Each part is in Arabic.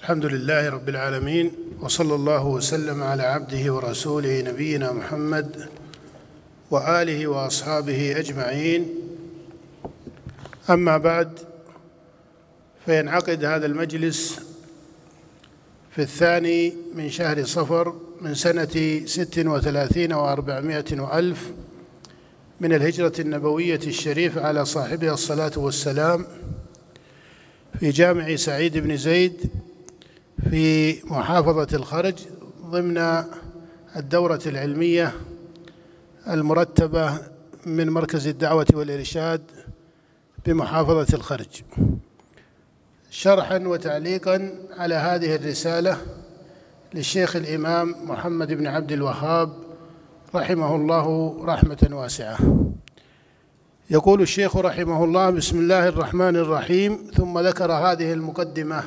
الحمد لله رب العالمين، وصلى الله وسلم على عبده ورسوله نبينا محمد وآله وأصحابه أجمعين. أما بعد، فينعقد هذا المجلس في 2 من شهر صفر من سنة 36 و400 وألف من الهجرة النبوية الشريفة على صاحبها الصلاة والسلام، في جامع سعيد بن زيد في محافظة الخرج، ضمن الدورة العلمية المرتبة من مركز الدعوة والإرشاد بمحافظة الخرج، شرحاً وتعليقاً على هذه الرسالة للشيخ الإمام محمد بن عبد الوهاب رحمه الله رحمة واسعة. يقول الشيخ رحمه الله: بسم الله الرحمن الرحيم. ثم ذكر هذه المقدمة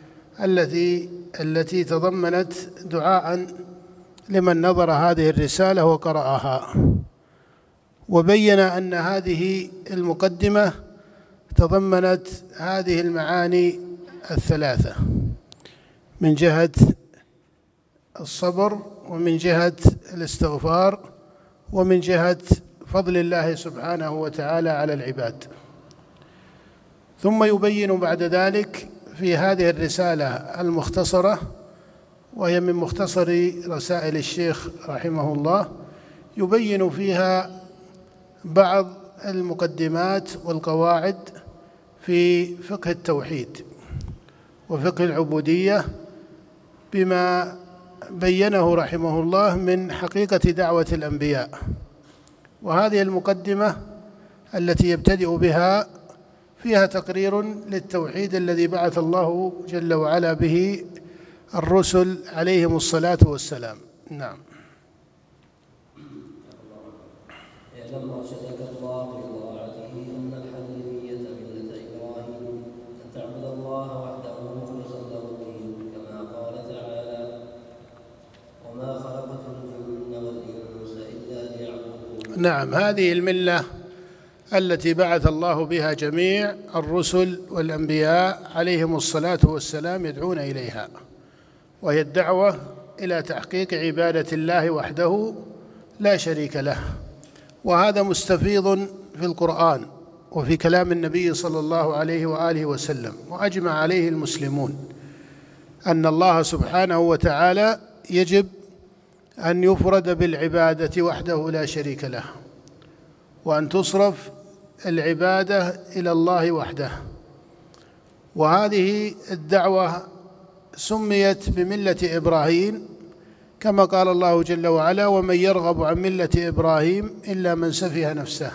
التي تضمنت دعاء لمن نظر هذه الرسالة وقرأها، وبين أن هذه المقدمة تضمنت هذه المعاني الثلاثة: من جهة الصبر، ومن جهة الاستغفار، ومن جهة فضل الله سبحانه وتعالى على العباد. ثم يبين بعد ذلك في هذه الرسالة المختصرة، وهي من مختصر رسائل الشيخ رحمه الله، يبين فيها بعض المقدمات والقواعد في فقه التوحيد وفقه العبودية، بما بينه رحمه الله من حقيقة دعوة الأنبياء. وهذه المقدمة التي يبتدئ بها فيها تقرير للتوحيد الذي بعث الله جل وعلا به الرسل عليهم الصلاة والسلام. نعم. اعلم أرشدك الله بطاعته أن الحنيفية ملة إبراهيم، أن تعبد الله وحده مخلصا له الدين، كما قال تعالى: وما خلقت الجن والإنس إلا ليعبدون. نعم، هذه الملة التي بعث الله بها جميع الرسل والأنبياء عليهم الصلاة والسلام يدعون إليها، وهي الدعوة إلى تحقيق عبادة الله وحده لا شريك له. وهذا مستفيض في القرآن وفي كلام النبي صلى الله عليه وآله وسلم، وأجمع عليه المسلمون أن الله سبحانه وتعالى يجب أن يفرد بالعبادة وحده لا شريك له، وأن تصرف العبادة إلى الله وحده. وهذه الدعوة سميت بملة إبراهيم، كما قال الله جل وعلا: ومن يرغب عن ملة إبراهيم إلا من سفه نفسه.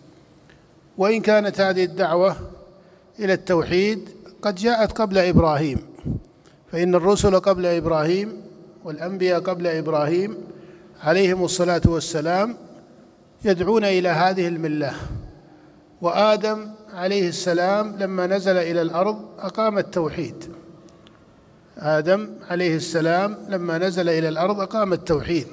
وإن كانت هذه الدعوة إلى التوحيد قد جاءت قبل إبراهيم، فإن الرسل قبل إبراهيم والأنبياء قبل إبراهيم عليهم الصلاة والسلام يدعون إلى هذه الملة. وآدم عليه السلام لما نزل إلى الأرض أقام التوحيد. آدم عليه السلام لما نزل إلى الأرض أقام التوحيد،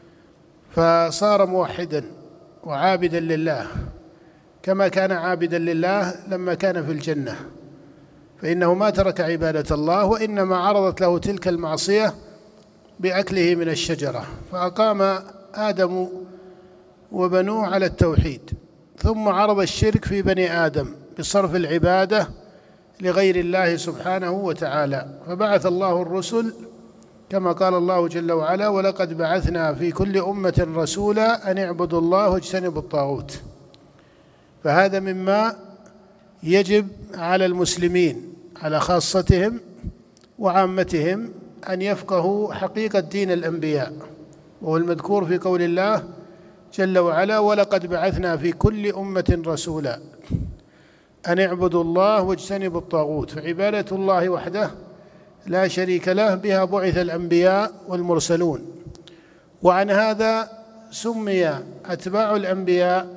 فصار موحدا وعابدا لله، كما كان عابدا لله لما كان في الجنة، فإنه ما ترك عبادة الله، وإنما عرضت له تلك المعصية بأكله من الشجرة، فأقام آدم وبنوه على التوحيد. ثم عرض الشرك في بني آدم بصرف العبادة لغير الله سبحانه وتعالى، فبعث الله الرسل كما قال الله جل وعلا: ولقد بعثنا في كل أمة رسولا أن اعبدوا الله واجتنبوا الطاغوت. فهذا مما يجب على المسلمين على خاصتهم وعامتهم أن يفقهوا حقيقة دين الأنبياء، وهو المذكور في قول الله جل وعلا: ولقد بعثنا في كل أمة رسولا أن اعبدوا الله واجتنبوا الطاغوت. فعبادة الله وحده لا شريك له بها بعث الأنبياء والمرسلون. وعن هذا سمي أتباع الأنبياء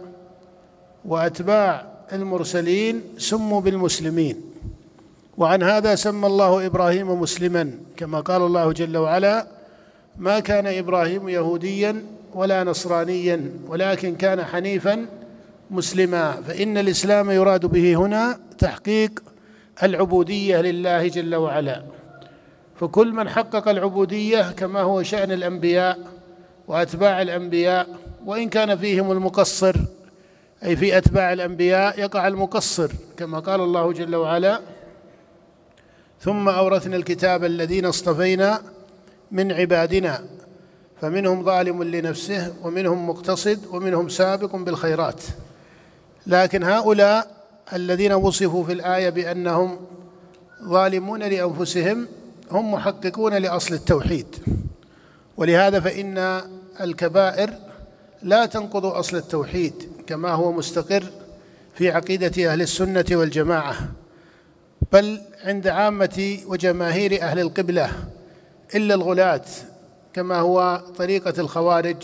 وأتباع المرسلين سموا بالمسلمين. وعن هذا سمى الله إبراهيم مسلما، كما قال الله جل وعلا: ما كان إبراهيم يهوديا ولا نصرانيا ولكن كان حنيفا مسلما. فإن الإسلام يراد به هنا تحقيق العبودية لله جل وعلا. فكل من حقق العبودية كما هو شأن الأنبياء وأتباع الأنبياء، وإن كان فيهم المقصر أي في أتباع الأنبياء يقع المقصر، كما قال الله جل وعلا: ثم أورثنا الكتاب الذين اصطفينا من عبادنا فمنهم ظالم لنفسه ومنهم مقتصد ومنهم سابق بالخيرات. لكن هؤلاء الذين وصفوا في الآية بأنهم ظالمون لأنفسهم هم محققون لأصل التوحيد، ولهذا فإن الكبائر لا تنقض أصل التوحيد كما هو مستقر في عقيدة أهل السنة والجماعة، بل عند عامة وجماهير أهل القبلة إلا الغلاة كما هو طريقة الخوارج،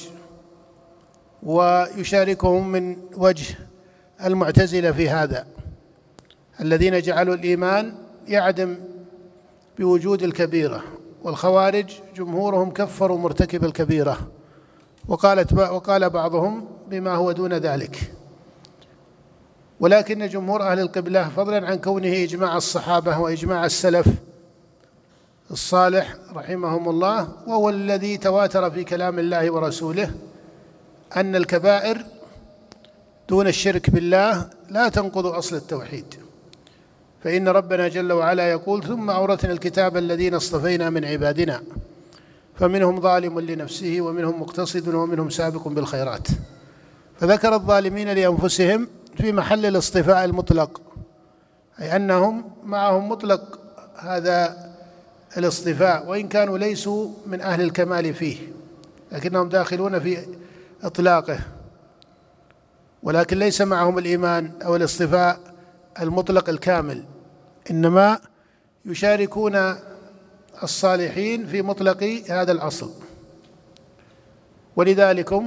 ويشاركهم من وجه المعتزلة في هذا، الذين جعلوا الإيمان يعدم بوجود الكبيرة، والخوارج جمهورهم كفروا مرتكب الكبيرة، وقال بعضهم بما هو دون ذلك. ولكن جمهور أهل القبلة فضلا عن كونه إجماع الصحابة وإجماع السلف الصالح رحمهم الله، وهو الذي تواتر في كلام الله ورسوله، أن الكبائر دون الشرك بالله لا تنقض أصل التوحيد. فإن ربنا جل وعلا يقول: ثم أورثنا الكتاب الذين اصطفينا من عبادنا فمنهم ظالم لنفسه ومنهم مقتصد ومنهم سابق بالخيرات. فذكر الظالمين لأنفسهم في محل الاصطفاء المطلق، أي أنهم معهم مطلق هذا الاصطفاء، وإن كانوا ليسوا من أهل الكمال فيه، لكنهم داخلون في إطلاقه، ولكن ليس معهم الإيمان أو الاصطفاء المطلق الكامل، إنما يشاركون الصالحين في مطلق هذا الأصل. ولذلك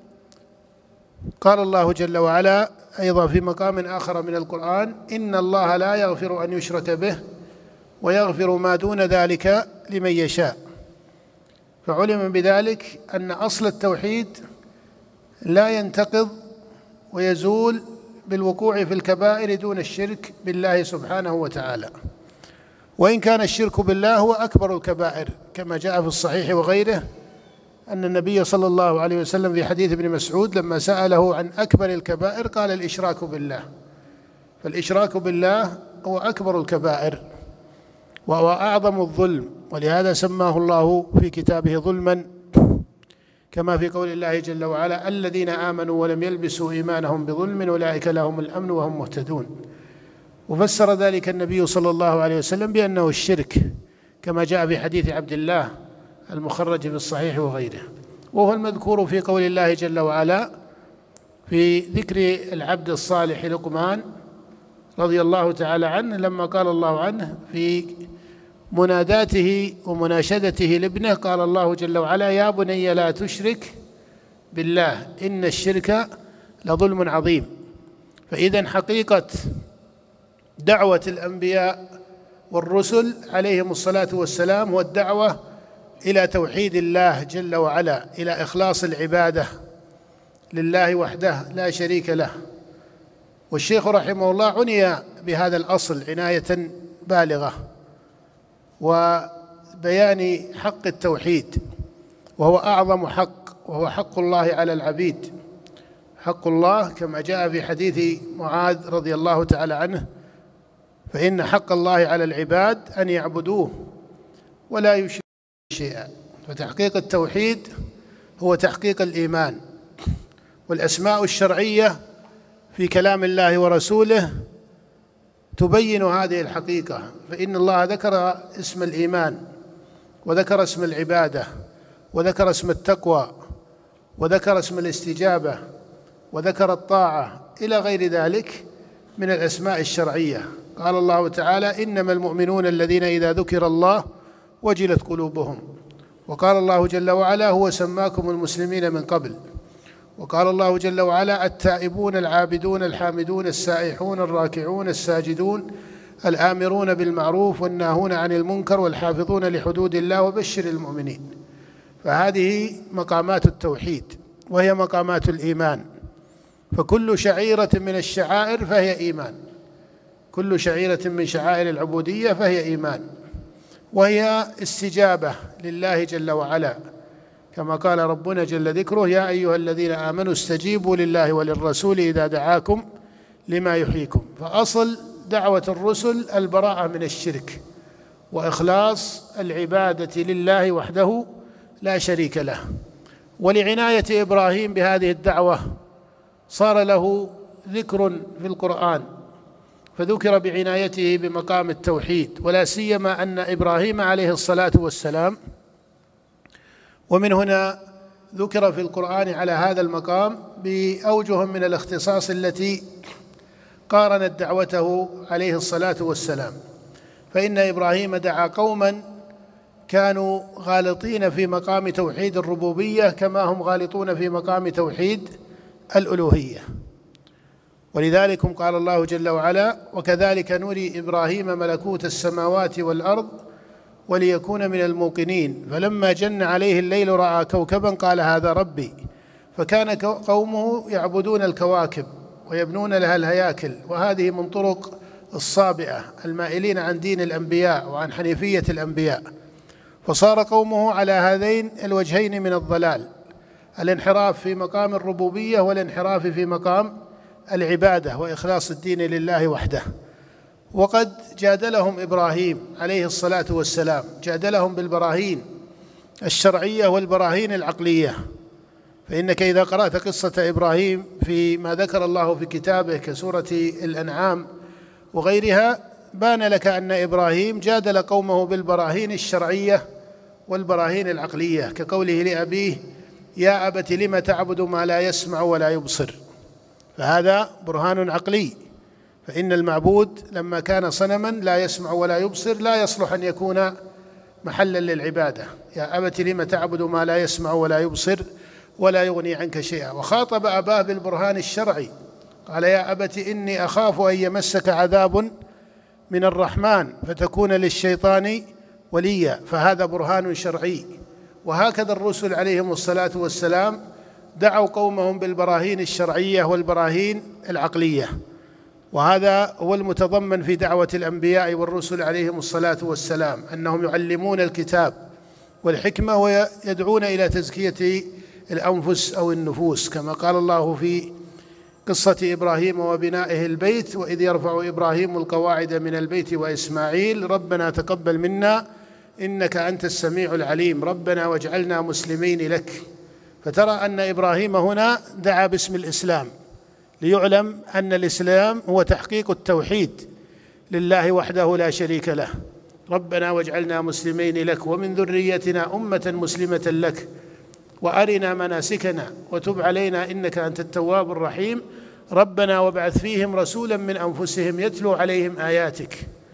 قال الله جل وعلا أيضا في مقام آخر من القرآن: إن الله لا يغفر أن يشرك به ويغفر ما دون ذلك لمن يشاء. فعلم بذلك أن أصل التوحيد لا ينتقض ويزول بالوقوع في الكبائر دون الشرك بالله سبحانه وتعالى، وإن كان الشرك بالله هو أكبر الكبائر، كما جاء في الصحيح وغيره أن النبي صلى الله عليه وسلم في حديث ابن مسعود لما سأله عن أكبر الكبائر قال: الإشراك بالله. فالإشراك بالله هو أكبر الكبائر وهو أعظم الظلم، ولهذا سماه الله في كتابه ظلما، كما في قول الله جل وعلا: الذين آمنوا ولم يلبسوا إيمانهم بظلم أولئك لهم الأمن وهم مهتدون. وفسر ذلك النبي صلى الله عليه وسلم بأنه الشرك، كما جاء في حديث عبد الله المخرج في الصحيح وغيره، وهو المذكور في قول الله جل وعلا في ذكر العبد الصالح لقمان رضي الله تعالى عنه، لما قال الله عنه في مناداته ومناشدته لابنه، قال الله جل وعلا: يا بني لا تشرك بالله إن الشرك لظلم عظيم. فإذا حقيقة دعوة الأنبياء والرسل عليهم الصلاة والسلام هو الدعوة إلى توحيد الله جل وعلا، إلى إخلاص العبادة لله وحده لا شريك له. والشيخ رحمه الله عني بهذا الأصل عناية بالغة، وبيان حق التوحيد، وهو أعظم حق، وهو حق الله على العبيد. حق الله كما جاء في حديث معاذ رضي الله تعالى عنه: فإن حق الله على العباد أن يعبدوه ولا يشركوا شيئا. فتحقيق التوحيد هو تحقيق الإيمان. والأسماء الشرعية في كلام الله ورسوله تبين هذه الحقيقة، فإن الله ذكر اسم الإيمان، وذكر اسم العبادة، وذكر اسم التقوى، وذكر اسم الاستجابة، وذكر الطاعة إلى غير ذلك من الأسماء الشرعية. قال الله تعالى: إنما المؤمنون الذين إذا ذكر الله وجلت قلوبهم. وقال الله جل وعلا: هو سماكم المسلمين من قبل. وقال الله جل وعلا: التائبون العابدون الحامدون السائحون الراكعون الساجدون الآمرون بالمعروف والناهون عن المنكر والحافظون لحدود الله وبشر المؤمنين. فهذه مقامات التوحيد، وهي مقامات الإيمان. فكل شعيرة من الشعائر فهي إيمان، كل شعيرة من شعائر العبودية فهي إيمان. وهي استجابة لله جل وعلا، كما قال ربنا جل ذكره: يا أيها الذين آمنوا استجيبوا لله وللرسول إذا دعاكم لما يحييكم. فأصل دعوة الرسل البراءة من الشرك وإخلاص العبادة لله وحده لا شريك له. ولعناية إبراهيم بهذه الدعوة صار له ذكر في القرآن، فذكر بعنايته بمقام التوحيد، ولا سيما أن إبراهيم عليه الصلاة والسلام، ومن هنا ذكر في القرآن على هذا المقام بأوجه من الاختصاص التي قارنت دعوته عليه الصلاة والسلام. فإن إبراهيم دعا قوما كانوا غالطين في مقام توحيد الربوبية كما هم غالطون في مقام توحيد الألوهية، ولذلك قال الله جل وعلا: وكذلك نري إبراهيم ملكوت السماوات والأرض وليكون من الموقنين فلما جن عليه الليل رأى كوكبا قال هذا ربي. فكان قومه يعبدون الكواكب ويبنون لها الهياكل، وهذه من طرق الصابئة المائلين عن دين الأنبياء وعن حنيفية الأنبياء. فصار قومه على هذين الوجهين من الضلال: الانحراف في مقام الربوبية والانحراف في مقام العبادة وإخلاص الدين لله وحده. وقد جادلهم إبراهيم عليه الصلاة والسلام، جادلهم بالبراهين الشرعية والبراهين العقلية. فإنك إذا قرأت قصة إبراهيم فيما ذكر الله في كتابه كسورة الأنعام وغيرها، بان لك أن إبراهيم جادل قومه بالبراهين الشرعية والبراهين العقلية، كقوله لأبيه: يا أبت لم تعبد ما لا يسمع ولا يبصر. فهذا برهان عقلي، فإن المعبود لما كان صنما لا يسمع ولا يبصر لا يصلح أن يكون محلا للعبادة. يا أبت لم تعبد ما لا يسمع ولا يبصر ولا يغني عنك شيئا. وخاطب أباه بالبرهان الشرعي، قال: يا أبت إني أخاف أن يمسك عذاب من الرحمن فتكون للشيطان وليا. فهذا برهان شرعي. وهكذا الرسل عليهم الصلاة والسلام دعوا قومهم بالبراهين الشرعية والبراهين العقلية، وهذا هو المتضمن في دعوة الأنبياء والرسل عليهم الصلاة والسلام، أنهم يعلمون الكتاب والحكمة ويدعون إلى تزكية الأنفس أو النفوس، كما قال الله في قصة إبراهيم وبنائه البيت: وإذ يرفع إبراهيم القواعد من البيت وإسماعيل ربنا تقبل منا إنك أنت السميع العليم ربنا واجعلنا مسلمين لك. فترى أن إبراهيم هنا دعا باسم الإسلام، ليعلم أن الإسلام هو تحقيق التوحيد لله وحده لا شريك له. ربنا واجعلنا مسلمين لك ومن ذريتنا أمة مسلمة لك وأرنا مناسكنا وتب علينا إنك أنت التواب الرحيم ربنا وابعث فيهم رسولا من أنفسهم يتلو عليهم آياتك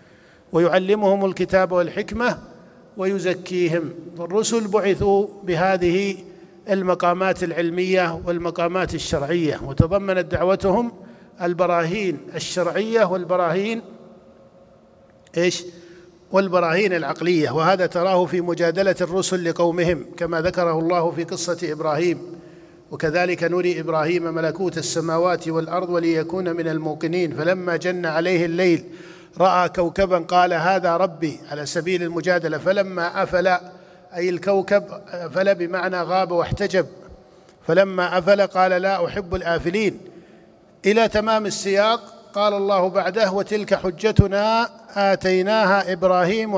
ويعلمهم الكتاب والحكمة ويزكيهم. الرسل بعثوا بهذه المقامات العلمية والمقامات الشرعية، وتضمنت دعوتهم البراهين الشرعية والبراهين العقلية. وهذا تراه في مجادلة الرسل لقومهم كما ذكره الله في قصة إبراهيم: وكذلك نري إبراهيم ملكوت السماوات والأرض وليكون من الموقنين فلما جن عليه الليل رأى كوكبا قال هذا ربي، على سبيل المجادلة. فلما أفل، أي الكوكب أفل بمعنى غاب واحتجب، فلما أفل قال لا أحب الآفلين، إلى تمام السياق. قال الله بعده: وتلك حجتنا آتيناها إبراهيم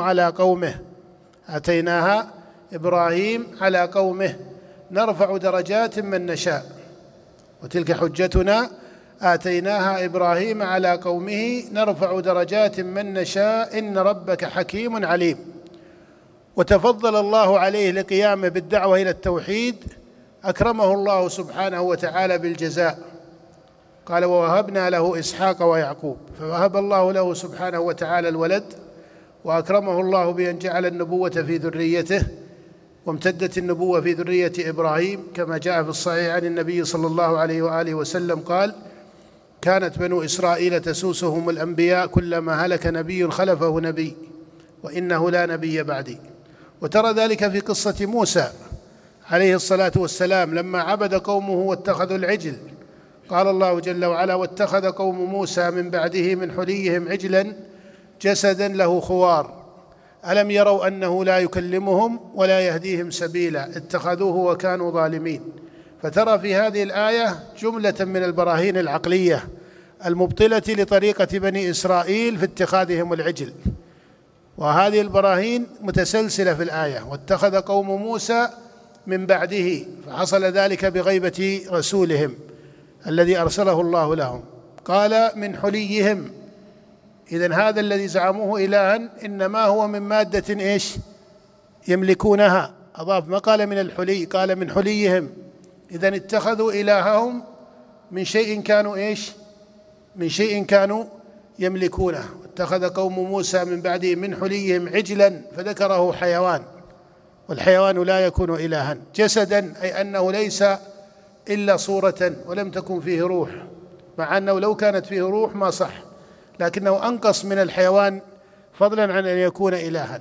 على قومه نرفع درجات من نشاء. وتلك حجتنا آتيناها إبراهيم على قومه نرفع درجات من نشاء إن ربك حكيم عليم. وتفضل الله عليه لقيامه بالدعوة إلى التوحيد، أكرمه الله سبحانه وتعالى بالجزاء. قال: ووهبنا له إسحاق ويعقوب. فوهب الله له سبحانه وتعالى الولد، وأكرمه الله بأن جعل النبوة في ذريته، وامتدت النبوة في ذرية إبراهيم كما جاء في الصحيح عن النبي صلى الله عليه وآله وسلم قال: كانت بنو إسرائيل تسوسهم الأنبياء كلما هلك نبي خلفه نبي وإنه لا نبي بعدي. وترى ذلك في قصة موسى عليه الصلاة والسلام لما عبد قومه واتخذوا العجل. قال الله جل وعلا: واتخذ قوم موسى من بعده من حليهم عجلا جسدا له خوار ألم يروا أنه لا يكلمهم ولا يهديهم سبيلا اتخذوه وكانوا ظالمين. فترى في هذه الآية جملة من البراهين العقلية المبطلة لطريقة بني إسرائيل في اتخاذهم العجل، وهذه البراهين متسلسلة في الآية. واتخذ قوم موسى من بعده، فحصل ذلك بغيبة رسولهم الذي أرسله الله لهم. قال من حليهم، إذن هذا الذي زعموه إلها إنما هو من مادة إيش يملكونها، أضاف ما قال من الحلي، قال من حليهم. إذن اتخذوا إلههم من شيء كانوا إيش من شيء كانوا يملكونه. اتخذ قوم موسى من بعده من حليهم عجلا، فذكره حيوان، والحيوان لا يكون إلها. جسدا أي أنه ليس إلا صورة ولم تكن فيه روح، مع أنه لو كانت فيه روح ما صح، لكنه أنقص من الحيوان فضلا عن أن يكون إلها.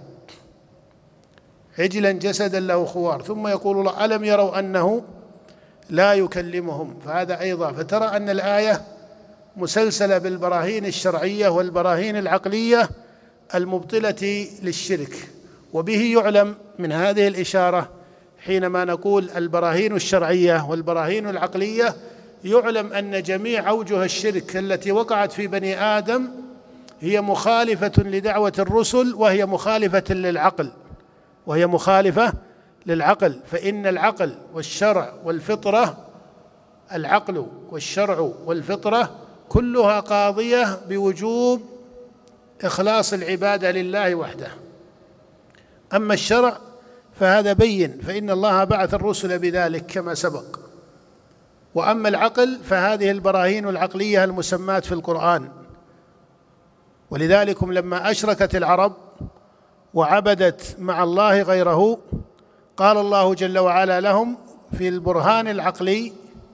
عجلا جسدا له خوار. ثم يقول الله ألم يروا أنه لا يكلمهم، فهذا أيضا. فترى أن الآية مسلسلة بالبراهين الشرعية والبراهين العقلية المبطلة للشرك. وبه يعلم من هذه الإشارة حينما نقول البراهين الشرعية والبراهين العقلية، يعلم أن جميع أوجه الشرك التي وقعت في بني آدم هي مخالفة لدعوة الرسل، وهي مخالفة للعقل. فإن العقل والشرع والفطرة، العقل والشرع والفطرة كلها قاضية بوجوب إخلاص العبادة لله وحده. أما الشرع فهذا بين، فإن الله بعث الرسل بذلك كما سبق. وأما العقل فهذه البراهين العقلية المسمات في القرآن. ولذلك لما أشركت العرب وعبدت مع الله غيره، قال الله جل وعلا لهم في البرهان العقلي،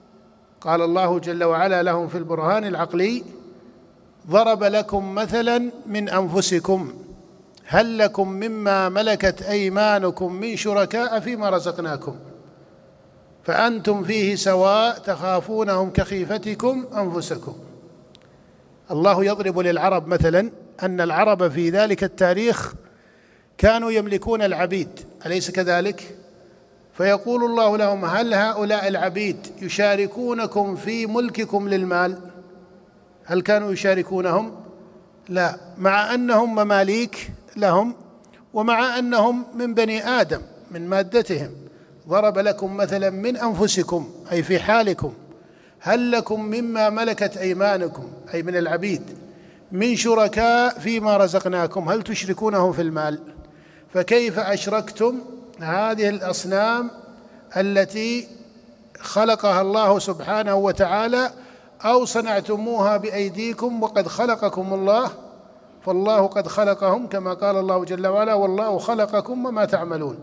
ضرب لكم مثلا من أنفسكم هل لكم مما ملكت أيمانكم من شركاء فيما رزقناكم فأنتم فيه سواء تخافونهم كخيفتكم أنفسكم. الله يضرب للعرب مثلا أن العرب في ذلك التاريخ كانوا يملكون العبيد، أليس كذلك؟ فيقول الله لهم هل هؤلاء العبيد يشاركونكم في ملككم للمال؟ هل كانوا يشاركونهم؟ لا، مع أنهم مماليك لهم ومع أنهم من بني آدم من مادتهم. ضرب لكم مثلا من أنفسكم أي في حالكم، هل لكم مما ملكت أيمانكم أي من العبيد من شركاء فيما رزقناكم، هل تشركونهم في المال؟ فكيف أشركتم هذه الأصنام التي خلقها الله سبحانه وتعالى أو صنعتموها بأيديكم وقد خلقكم الله؟ فالله قد خلقهم كما قال الله جل وعلا والله خلقكم وما تعملون.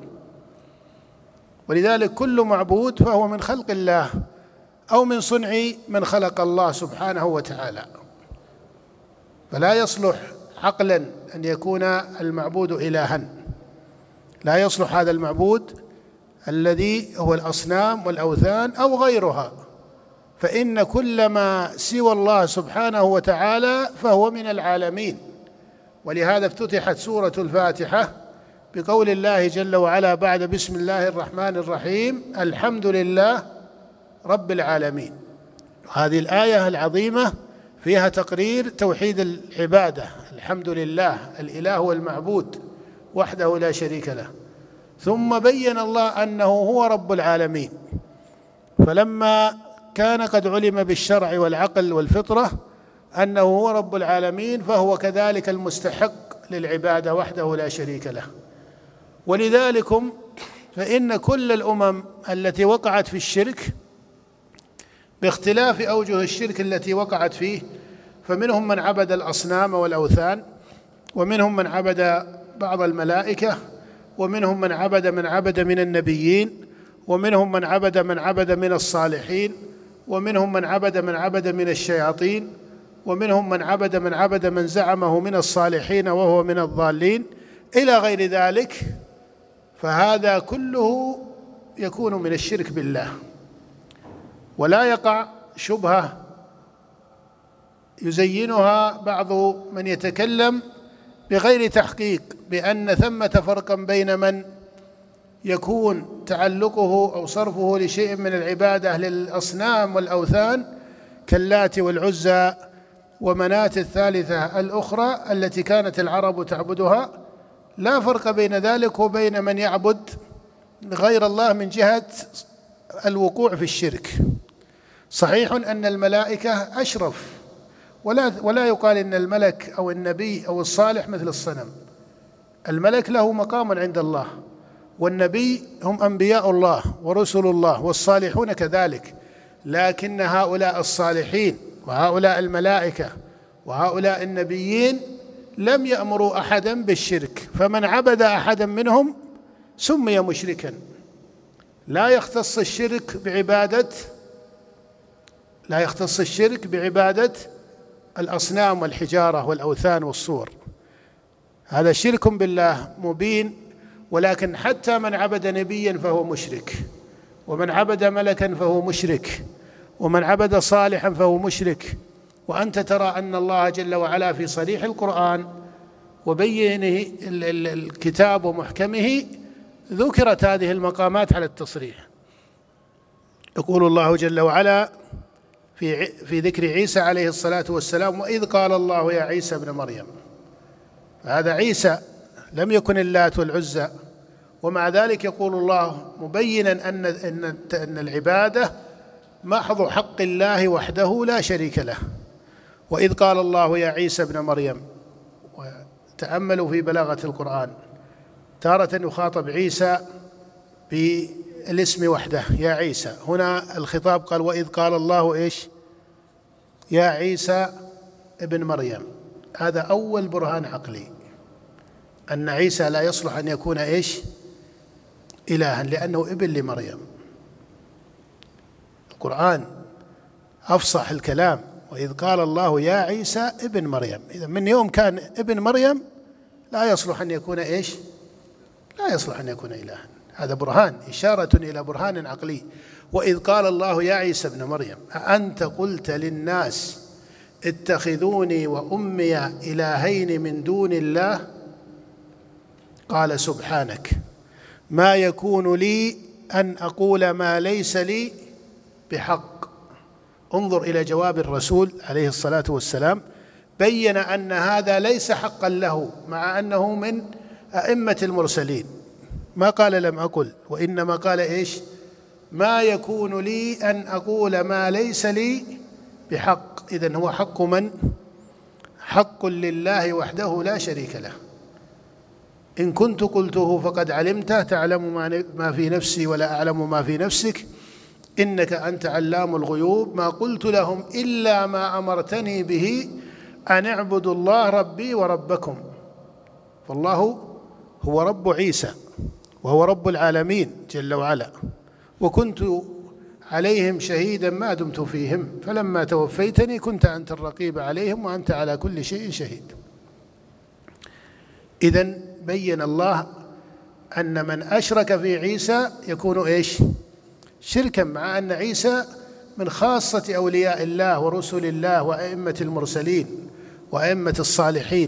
ولذلك كل معبود فهو من خلق الله أو من صنع من خلق الله سبحانه وتعالى. فلا يصلح عقلا أن يكون المعبود إلها، لا يصلح هذا المعبود الذي هو الأصنام والأوثان أو غيرها، فإن كل ما سوى الله سبحانه وتعالى فهو من العالمين. ولهذا افتتحت سورة الفاتحة بقول الله جل وعلا بعد بسم الله الرحمن الرحيم الحمد لله رب العالمين. هذه الآية العظيمة فيها تقرير توحيد العبادة، الحمد لله الإله هو المعبود وحده لا شريك له. ثم بين الله أنه هو رب العالمين، فلما كان قد علم بالشرع والعقل والفطرة أنه هو رب العالمين فهو كذلك المستحق للعبادة وحده لا شريك له. ولذلك فإن كل الأمم التي وقعت في الشرك باختلاف أوجه الشرك التي وقعت فيه، فمنهم من عبد الأصنام والأوثان، ومنهم من عبد بعض الملائكة، ومنهم من عبد من النبيين، ومنهم من عبد من الصالحين، ومنهم من عبد من الشياطين، ومنهم من عبد من زعمه من الصالحين وهو من الضالين إلى غير ذلك. فهذا كله يكون من الشرك بالله. ولا يقع شبهة يزينها بعض من يتكلم بغير تحقيق بأن ثمة فرقا بين من يكون تعلقه أو صرفه لشيء من العبادة للأصنام والأوثان كاللات والعزى ومناة الثالثة الأخرى التي كانت العرب تعبدها، لا فرق بين ذلك وبين من يعبد غير الله من جهة الوقوع في الشرك. صحيح أن الملائكة أشرف، ولا يقال إن الملك أو النبي أو الصالح مثل الصنم. الملك له مقام عند الله، والنبي هم أنبياء الله ورسل الله، والصالحون كذلك. لكن هؤلاء الصالحين وهؤلاء الملائكة وهؤلاء النبيين لم يأمروا أحدا بالشرك، فمن عبد أحدا منهم سمي مشركا. لا يختص الشرك بعبادة الأصنام والحجارة والأوثان والصور، هذا شرك بالله مبين. ولكن حتى من عبد نبيا فهو مشرك، ومن عبد ملكا فهو مشرك، ومن عبد صالحا فهو مشرك. وأنت ترى أن الله جل وعلا في صريح القرآن وبينه الكتاب ومحكمه ذكرت هذه المقامات على التصريح. يقول الله جل وعلا في ذكر عيسى عليه الصلاة والسلام: وإذ قال الله يا عيسى ابن مريم. هذا عيسى لم يكن اللات والعزى، ومع ذلك يقول الله مبينا أن العبادة محض حق الله وحده لا شريك له. وإذ قال الله يا عيسى ابن مريم. وتأملوا في بلاغة القرآن، تارة يخاطب عيسى بالاسم وحده يا عيسى، هنا الخطاب قال وإذ قال الله إيش؟ يا عيسى ابن مريم. هذا أول برهان عقلي أن عيسى لا يصلح أن يكون إيش؟ إلها، لأنه ابن لمريم. القرآن أفصح الكلام، وإذ قال الله يا عيسى ابن مريم. إذا من يوم كان ابن مريم لا يصلح أن يكون إيش؟ لا يصلح أن يكون إلها. هذا برهان، إشارة إلى برهان عقلي. وإذ قال الله يا عيسى ابن مريم أأنت قلت للناس اتخذوني وأمي إلهين من دون الله؟ قال سبحانك ما يكون لي أن أقول ما ليس لي بحق. انظر إلى جواب الرسول عليه الصلاة والسلام، بين أن هذا ليس حقا له مع أنه من أئمة المرسلين. ما قال لم أقل، وإنما قال إيش؟ ما يكون لي أن أقول ما ليس لي بحق. إذن هو حق من؟ حق لله وحده لا شريك له. إن كنت قلته فقد علمته، تعلم ما في نفسي ولا أعلم ما في نفسك، إنك أنت علام الغيوب. ما قلت لهم إلا ما أمرتني به أن اعبدوا الله ربي وربكم. فالله هو رب عيسى وهو رب العالمين جل وعلا، وكنت عليهم شهيدا ما دمت فيهم، فلما توفيتني كنت أنت الرقيب عليهم وأنت على كل شيء شهيد. إذن بين الله أن من أشرك في عيسى يكون إيش؟ شركا، مع أن عيسى من خاصة أولياء الله ورسل الله وأئمة المرسلين وأئمة الصالحين.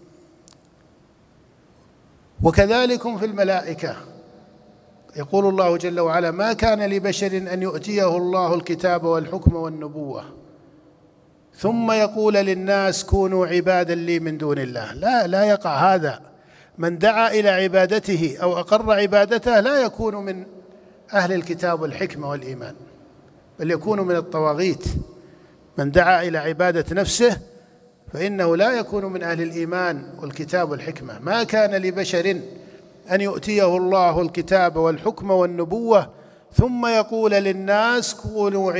وكذلك في الملائكة يقول الله جل وعلا ما كان لبشر أن يؤتيه الله الكتاب والحكم والنبوة ثم يقول للناس كونوا عبادا لي من دون الله. لا يقع هذا. من دعا إلى عبادته أو أقر عبادته لا يكون من أهل الكتاب والحكمة والإيمان، بل يكون من الطواغيت. من دعا إلى عبادة نفسه فإنه لا يكون من أهل الإيمان والكتاب والحكمة. ما كان لبشر أن يؤتيه الله الكتاب والحكم والنبوة ثم يقول للناس كونوا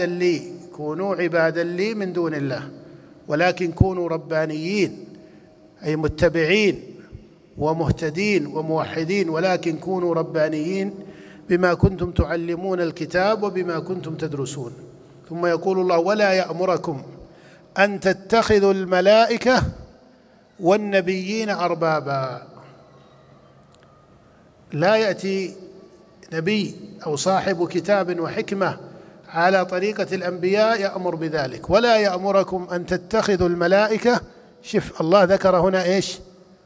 عبادا لي من دون الله، ولكن كونوا ربانيين أي متبعين ومهتدين وموحدين، ولكن كونوا ربانيين بما كنتم تعلمون الكتاب وبما كنتم تدرسون. ثم يقول الله ولا يأمركم أن تتخذوا الملائكة والنبيين أربابا. لا يأتي نبي أو صاحب كتاب وحكمة على طريقة الأنبياء يأمر بذلك. ولا يأمركم أن تتخذوا الملائكة. شف الله ذكر هنا إيش؟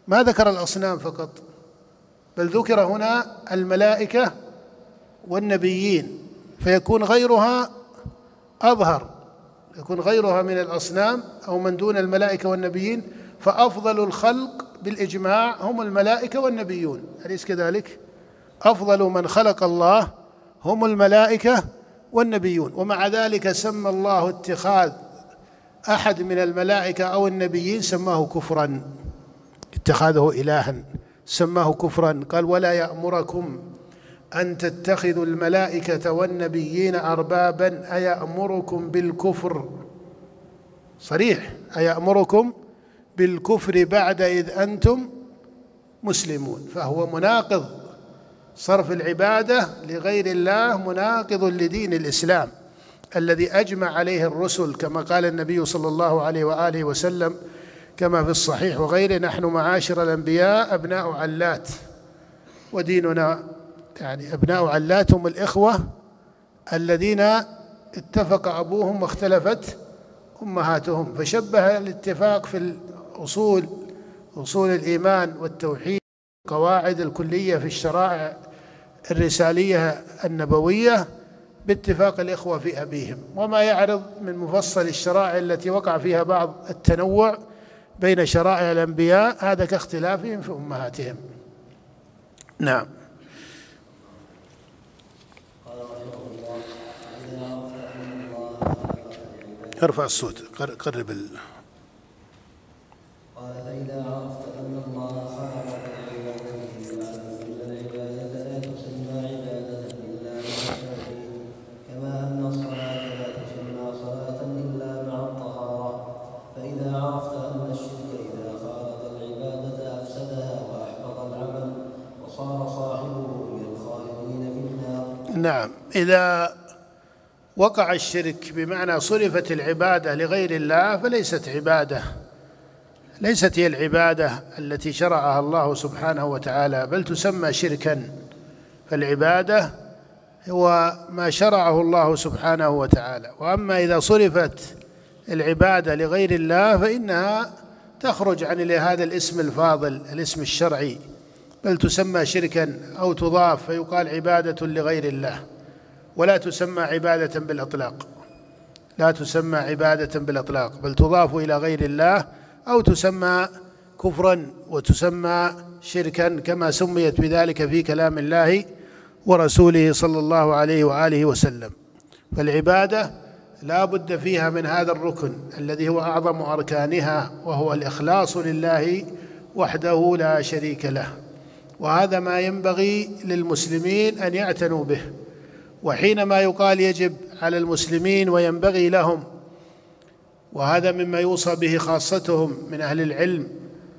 ما ذكر الأصنام فقط، بل ذكر هنا الملائكة والنبيين، فيكون غيرها أظهر، يكون غيرها من الأصنام أو من دون الملائكة والنبيين، فأفضل الخلق بالإجماع هم الملائكة والنبيون، أليس كذلك؟ أفضل من خلق الله هم الملائكة والنبيون، ومع ذلك سمى الله اتخاذ أحد من الملائكة أو النبيين سماه كفرا، اتخاذه إلها سماه كفرا، قال ولا يأمركم أن تتخذوا الملائكة والنبيين أربابا أيأمركم بالكفر، صريح، أيأمركم بالكفر بعد إذ أنتم مسلمون، فهو مناقض، صرف العبادة لغير الله مناقض لدين الإسلام الذي أجمع عليه الرسل، كما قال النبي صلى الله عليه وآله وسلم كما في الصحيح وغيره: نحن معاشر الأنبياء أبناء علات، وديننا يعني أبناء علات هم الإخوة الذين اتفق أبوهم واختلفت أمهاتهم، فشبه الاتفاق في الأصول، أصول الإيمان والتوحيد، القواعد الكلية في الشرائع الرسالية النبوية، باتفاق الإخوة في أبيهم، وما يعرض من مفصل الشرائع التي وقع فيها بعض التنوع بين شرائع الأنبياء هذا كاختلافهم في أمهاتهم. نعم. ارفع الصوت، قرب قال فإذا عرفت أن الله خلق عبادته وأن العبادة لا تسمى عبادة إلا مع التوحيد، كما أن الصلاة لا تسمى صلاة إلا مع الطهارة. فإذا عرفت أن الشرك إذا خالط العبادة أفسدها وأحبط العمل وصار صاحبه من الخالدين في النار. نعم، إذا وقع الشرك بمعنى صرفت العبادة لغير الله فليست عبادة، ليست هي العبادة التي شرعها الله سبحانه وتعالى، بل تسمى شركا، فالعبادة هو ما شرعه الله سبحانه وتعالى. وأما إذا صرفت العبادة لغير الله فإنها تخرج عن هذا الاسم الفاضل، الاسم الشرعي، بل تسمى شركا أو تضاف فيقال عبادة لغير الله، ولا تسمى عبادة بالإطلاق، لا تسمى عبادة بالإطلاق، بل تضاف إلى غير الله أو تسمى كفرا وتسمى شركا، كما سميت بذلك في كلام الله ورسوله صلى الله عليه وآله وسلم. فالعبادة لا بد فيها من هذا الركن الذي هو أعظم أركانها، وهو الإخلاص لله وحده لا شريك له، وهذا ما ينبغي للمسلمين أن يعتنوا به. وحينما يقال يجب على المسلمين وينبغي لهم، وهذا مما يوصى به خاصتهم من أهل العلم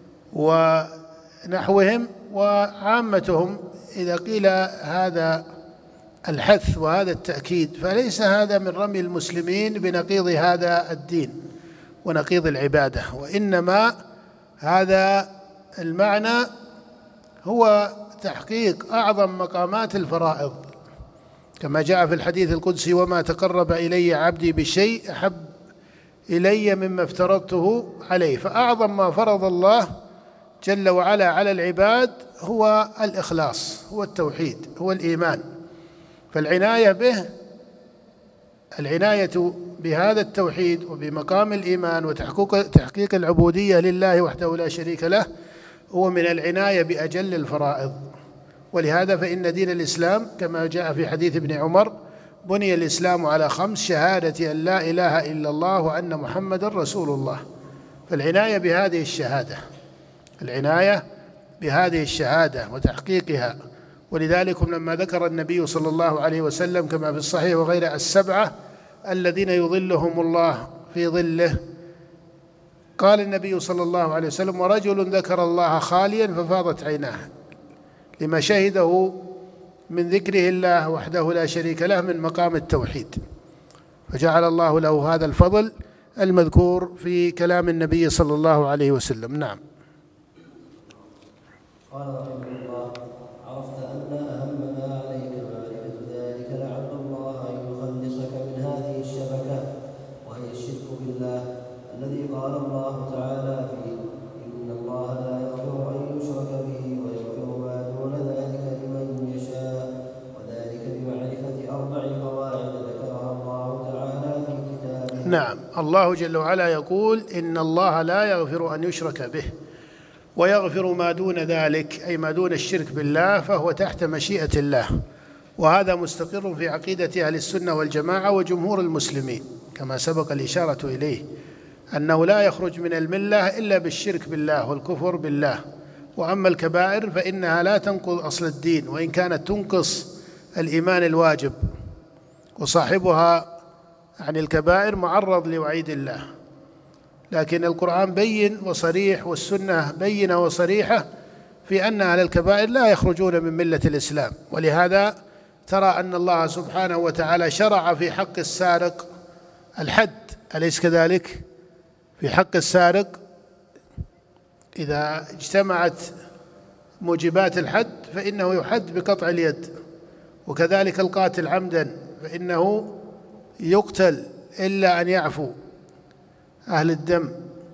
ونحوهم وعامتهم، إذا قيل هذا الحث وهذا التأكيد فليس هذا من رمي المسلمين بنقيض هذا الدين ونقيض العبادة، وإنما هذا المعنى هو تحقيق أعظم مقامات الفرائض، كما جاء في الحديث القدسي: وما تقرب إلي عبدي بشيء أحب إلي مما افترضته عليه. فأعظم ما فرض الله جل وعلا على العباد هو الإخلاص، هو التوحيد، هو الإيمان، فالعناية به، العناية بهذا التوحيد وبمقام الإيمان وتحقيق العبودية لله وحده لا شريك له هو من العناية بأجل الفرائض. ولهذا فإن دين الإسلام كما جاء في حديث ابن عمر: بني الإسلام على 5: شهادة أن لا إله إلا الله وأن محمدا رسول الله. فالعناية بهذه الشهادة، العناية بهذه الشهادة وتحقيقها. ولذلك لما ذكر النبي صلى الله عليه وسلم كما في الصحيح وغيره 7 الذين يظلهم الله في ظله، قال النبي صلى الله عليه وسلم: ورجل ذكر الله خاليا ففاضت عيناه، لما شهده من ذكره الله وحده لا شريك له من مقام التوحيد، فجعل الله له هذا الفضل المذكور في كلام النبي صلى الله عليه وسلم. نعم. قال رحمه الله: عرفت أن أهم ما عليك معرفة ذلك لعل الله أن يخلصك من هذه الشبكة، وهي الشرك بالله، الذي قال الله تعالى فيه: إن الله لا يغفر أن نعم، الله جل وعلا يقول إن الله لا يغفر أن يشرك به ويغفر ما دون ذلك، أي ما دون الشرك بالله، فهو تحت مشيئة الله. وهذا مستقر في عقيدة أهل السنة والجماعة وجمهور المسلمين كما سبق الإشارة إليه، أنه لا يخرج من الملة إلا بالشرك بالله والكفر بالله. وأما الكبائر فإنها لا تنقض أصل الدين، وإن كانت تنقص الإيمان الواجب، وصاحبها عن الكبائر معرض لوعيد الله. لكن القرآن بين وصريح، والسنة بينة وصريحة في أن أهل الكبائر لا يخرجون من ملة الإسلام. ولهذا ترى أن الله سبحانه وتعالى شرع في حق السارق الحد، أليس كذلك؟ في حق السارق إذا اجتمعت موجبات الحد فإنه يحد بقطع اليد، وكذلك القاتل عمدا فإنه يقتل إلا أن يعفو أهل الدم،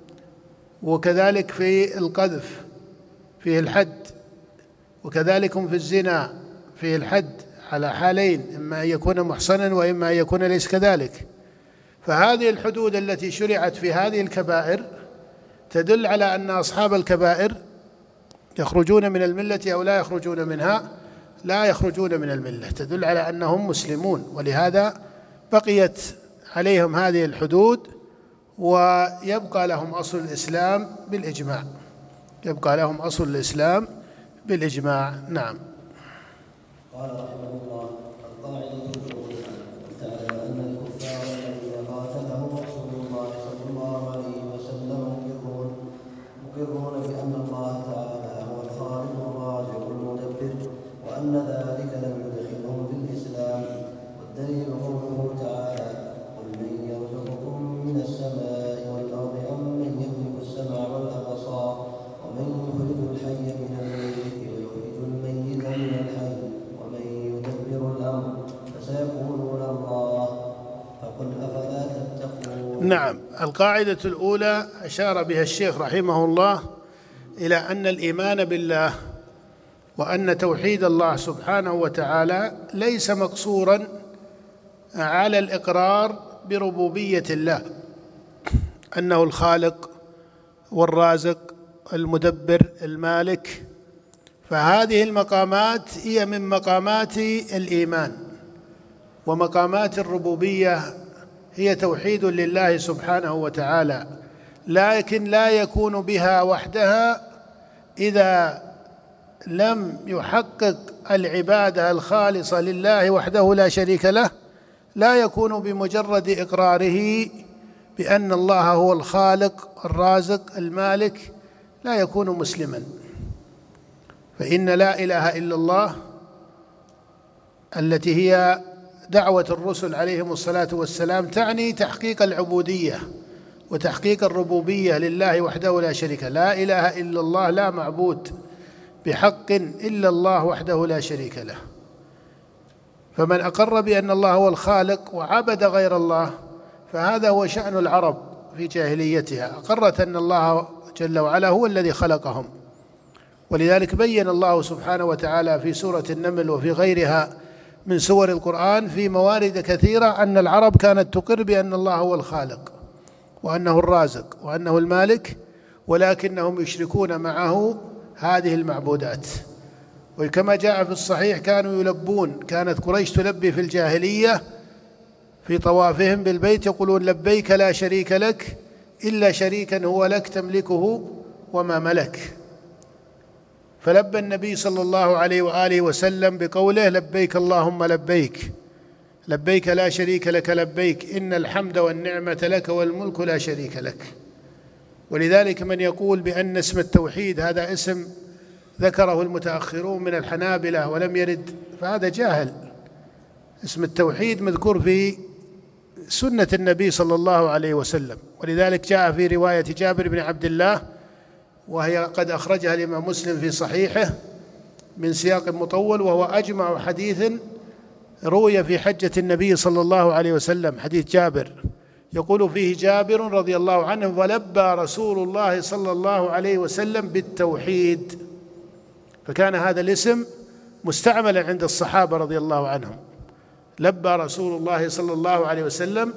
وكذلك في القذف فيه الحد، وكذلك في الزنا فيه الحد على حالين، إما أن يكون محصنا وإما أن يكون ليس كذلك. فهذه الحدود التي شرعت في هذه الكبائر تدل على أن أصحاب الكبائر يخرجون من الملة أو لا يخرجون منها، لا يخرجون من الملة، تدل على أنهم مسلمون. ولهذا بقيت عليهم هذه الحدود، ويبقى لهم أصل الإسلام بالإجماع، يبقى لهم أصل الإسلام بالإجماع. نعم. قال رحمه الله: القاعدة الأولى تعلم أن الكفار الذين قاتلهم رسول الله صلى الله عليه وسلم مقرون بأن الله تعالى هو الخالق الرازق المدبر، وأن ذلك لم يدخلهم في الإسلام. والدليل قوله تعالى: قل من يرزقكم من السماء والأرض أم من يملك السمع والأبصار ومن يخرج الحي من الميت ويخرج الميت من الحي ومن يدبر الأمر فسيقولون الله فقل أفلا تتقون. نعم، القاعدة الأولى أشار بها الشيخ رحمه الله إلى أن الإيمان بالله وأن توحيد الله سبحانه وتعالى ليس مقصورا على الإقرار بربوبية الله، أنه الخالق والرازق المدبر المالك، فهذه المقامات هي من مقامات الإيمان، ومقامات الربوبية هي توحيد لله سبحانه وتعالى، لكن لا يكون بها وحدها إذا لم يحقق العبادة الخالصة لله وحده لا شريك له، لا يكون بمجرد إقراره بأن الله هو الخالق الرازق المالك لا يكون مسلما. فإن لا إله إلا الله التي هي دعوة الرسل عليهم الصلاة والسلام تعني تحقيق العبودية وتحقيق الربوبية لله وحده لا شريك له. لا إله إلا الله، لا معبود بحق إلا الله وحده لا شريك له. فمن أقر بأن الله هو الخالق وعبد غير الله فهذا هو شأن العرب في جاهليتها، أقرت أن الله جل وعلا هو الذي خلقهم. ولذلك بين الله سبحانه وتعالى في سورة النمل وفي غيرها من سور القرآن في موارد كثيرة أن العرب كانت تقر بأن الله هو الخالق وأنه الرازق وأنه المالك، ولكنهم يشركون معه هذه المعبودات. وكما جاء في الصحيح كانوا يلبون، كانت قريش تلبي في الجاهلية في طوافهم بالبيت يقولون: لبيك لا شريك لك إلا شريكا هو لك تملكه وما ملك. فلبى النبي صلى الله عليه وآله وسلم بقوله: لبيك اللهم لبيك، لبيك لا شريك لك لبيك، إن الحمد والنعمة لك والملك لا شريك لك. ولذلك من يقول بأن اسم التوحيد هذا اسم ذكره المتأخرون من الحنابلة ولم يرد فهذا جاهل. اسم التوحيد مذكور في سنة النبي صلى الله عليه وسلم، ولذلك جاء في رواية جابر بن عبد الله وهي قد أخرجها الإمام مسلم في صحيحه من سياق مطول، وهو أجمع حديث روي في حجة النبي صلى الله عليه وسلم، حديث جابر يقول فيه جابر رضي الله عنه: ولبى رسول الله صلى الله عليه وسلم بالتوحيد. فكان هذا الاسم مستعملا عند الصحابة رضي الله عنهم، لبى رسول الله صلى الله عليه وسلم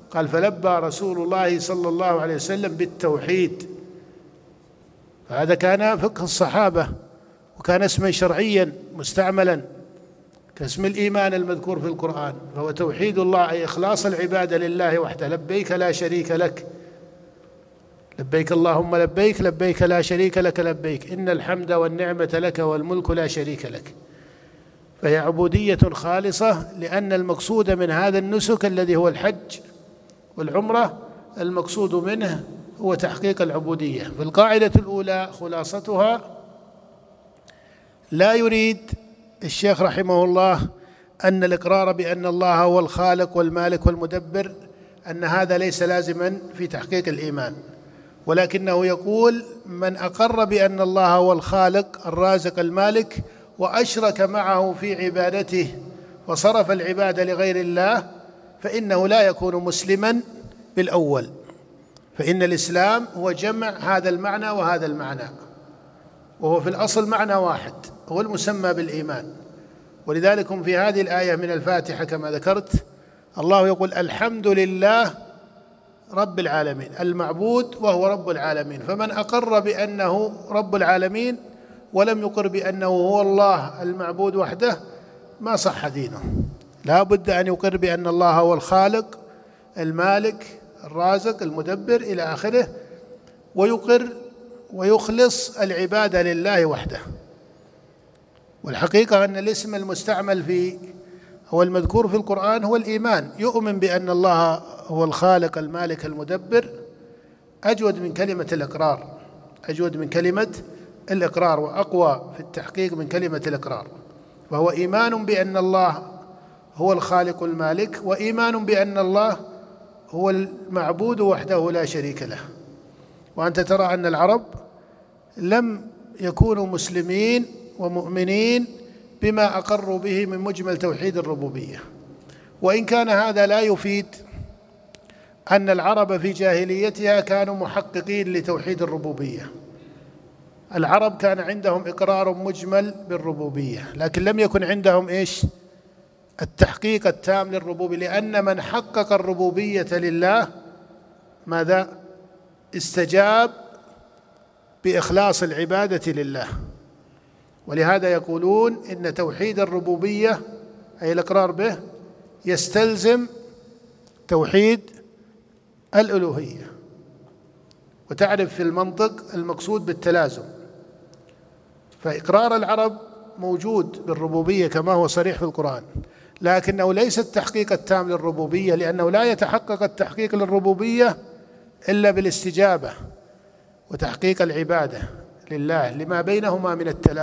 قال فلبى رسول الله صلى الله عليه وسلم بالتوحيد. فهذا كان فقه الصحابة، وكان اسما شرعيا مستعملا كاسم الإيمان المذكور في القرآن، فهو توحيد الله أي إخلاص العبادة لله وحده. لبيك لا شريك لك، لبيك اللهم لبيك، لبيك لا شريك لك لبيك، إن الحمد والنعمة لك والملك لا شريك لك. فهي عبودية خالصة، لأن المقصود من هذا النسك الذي هو الحج والعمرة المقصود منه هو تحقيق العبودية. فالقاعدة الأولى خلاصتها: لا يريد الشيخ رحمه الله أن الإقرار بأن الله هو الخالق والمالك والمدبر أن هذا ليس لازما في تحقيق الإيمان، ولكنه يقول: من أقر بأن الله هو الخالق الرازق المالك وأشرك معه في عبادته وصرف العبادة لغير الله فإنه لا يكون مسلما بالأول، فإن الإسلام هو جمع هذا المعنى وهذا المعنى، وهو في الأصل معنى واحد هو المسمى بالإيمان. ولذلك في هذه الآية من الفاتحة كما ذكرت الله يقول: الحمد لله رب العالمين، المعبود وهو رب العالمين. فمن أقر بأنه رب العالمين ولم يقر بأنه هو الله المعبود وحده ما صح دينه. لا بد أن يقر بأن الله هو الخالق المالك الرازق المدبر إلى آخره، ويقر ويخلص العبادة لله وحده. والحقيقة أن الاسم المستعمل في هو المذكور في القرآن هو الإيمان. يؤمن بأن الله هو الخالق المالك المدبر أجود من كلمة الإقرار، أجود من كلمة الإقرار، وأقوى في التحقيق من كلمة الإقرار. وهو إيمان بأن الله هو الخالق المالك، وإيمان بأن الله هو المعبود وحده لا شريك له. وأنت ترى أن العرب لم يكونوا مسلمين ومؤمنين بما أقروا به من مجمل توحيد الربوبية، وإن كان هذا لا يفيد أن العرب في جاهليتها كانوا محققين لتوحيد الربوبية. العرب كان عندهم إقرار مجمل بالربوبية، لكن لم يكن عندهم التحقيق التام للربوبية، لأن من حقق الربوبية لله ماذا؟ استجاب بإخلاص العبادة لله. ولهذا يقولون إن توحيد الربوبية أي الإقرار به يستلزم توحيد الألوهية. وتعرف في المنطق المقصود بالتلازم، فإقرار العرب موجود بالربوبية كما هو صريح في القرآن، لكنه ليس التحقيق التام للربوبية، لأنه لا يتحقق التحقيق للربوبية إلا بالاستجابة وتحقيق العبادة لله لما بينهما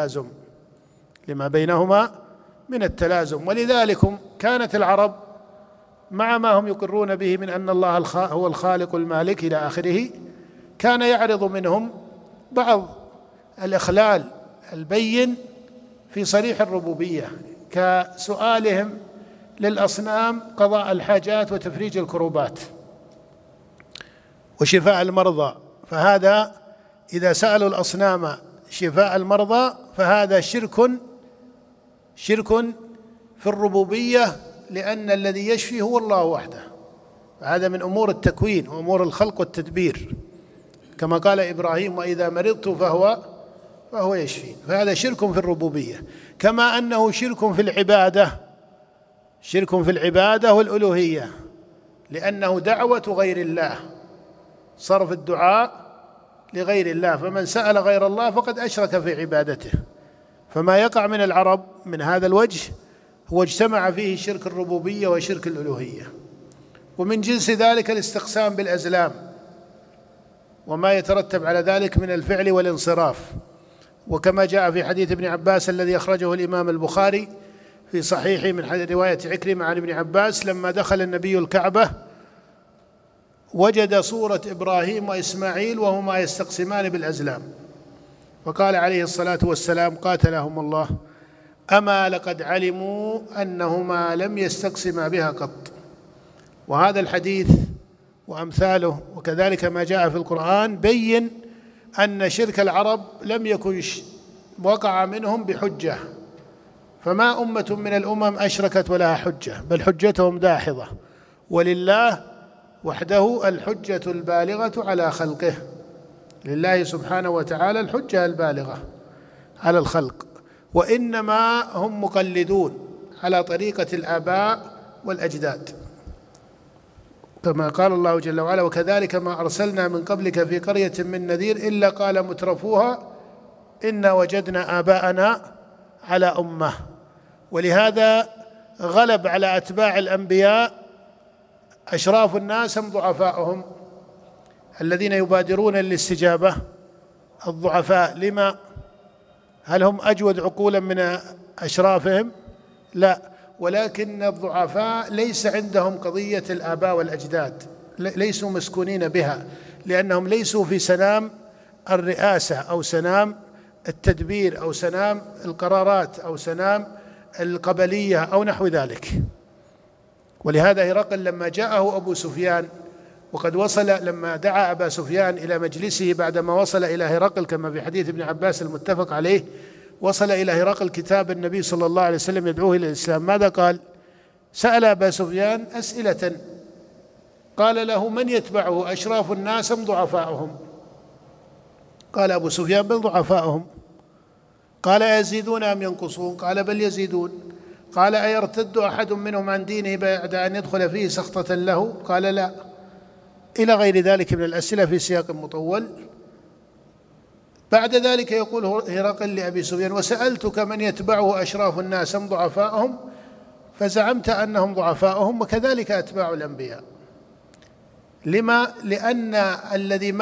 من التلازم. ولذلك كانت العرب مع ما هم يقرون به من أن الله هو الخالق المالك إلى آخره، كان يعرض منهم بعض الإخلال البين في صريح الربوبية، كسؤالهم للأصنام قضاء الحاجات وتفريج الكروبات وشفاء المرضى. فهذا إذا سألوا الأصنام شفاء المرضى فهذا شرك في الربوبية، لأن الذي يشفي هو الله وحده. هذا من أمور التكوين وأمور الخلق والتدبير، كما قال إبراهيم: وإذا مرضت فهو يشفين. فهذا شرك في الربوبية، كما أنه شرك في العبادة والألوهية، لأنه دعوة غير الله، صرف الدعاء لغير الله، فمن سأل غير الله فقد أشرك في عبادته. فما يقع من العرب من هذا الوجه هو اجتمع فيه شرك الربوبية وشرك الألوهية. ومن جنس ذلك الاستقسام بالأزلام وما يترتب على ذلك من الفعل والانصراف، وكما جاء في حديث ابن عباس الذي أخرجه الإمام البخاري في صحيحه من رواية عكرمة عن ابن عباس: لما دخل النبي الكعبة وجد صورة إبراهيم وإسماعيل وهما يستقسمان بالأزلام، فقال عليه الصلاة والسلام: قاتلهم الله، أما لقد علموا أنهما لم يستقسما بها قط. وهذا الحديث وأمثاله وكذلك ما جاء في القرآن بين أن شرك العرب لم يكن وقع منهم بحجة، فما أمة من الأمم أشركت ولها حجة، بل حجتهم داحضة، ولله وحده الحجة البالغة على خلقه. لله سبحانه وتعالى الحجة البالغة على الخلق، وإنما هم مقلدون على طريقة الآباء والأجداد، كما قال الله جل وعلا: وكذلك ما أرسلنا من قبلك في قرية من نذير إلا قال مترفوها إنا وجدنا آباءنا على أمة. ولهذا غلب على أتباع الأنبياء أشراف الناس هم ضعفاؤهم الذين يبادرون للاستجابة. الضعفاء لما؟ هل هم أجود عقولا من أشرافهم؟ لا، ولكن الضعفاء ليس عندهم قضية الآباء والأجداد، ليسوا مسكونين بها، لأنهم ليسوا في سنام الرئاسة أو سنام التدبير أو سنام القرارات أو سنام القبلية أو نحو ذلك. ولهذا هرقل لما جاءه أبو سفيان، وقد وصل لما دعا أبا سفيان إلى مجلسه بعدما وصل إلى هرقل كما في حديث ابن عباس المتفق عليه، وصل إلى هرقل كتاب النبي صلى الله عليه وسلم يدعوه إلى الإسلام. ماذا قال؟ سأل أبا سفيان أسئلة، قال له: من يتبعه، أشراف الناس أم ضعفاؤهم؟ قال أبو سفيان: بل ضعفاؤهم. قال: يزيدون أم ينقصون؟ قال: بل يزيدون. قال: أيرتد أحد منهم عن دينه بعد أن يدخل فيه سخطة له؟ قال: لا. إلى غير ذلك من الأسئلة في سياق مطول. بعد ذلك يقول هرقل لأبي سفيان: وسألتك من يتبعه أشراف الناس أم ضعفاؤهم؟ فزعمت أنهم ضعفاؤهم، وكذلك أتباع الأنبياء. لما؟ لأن الذي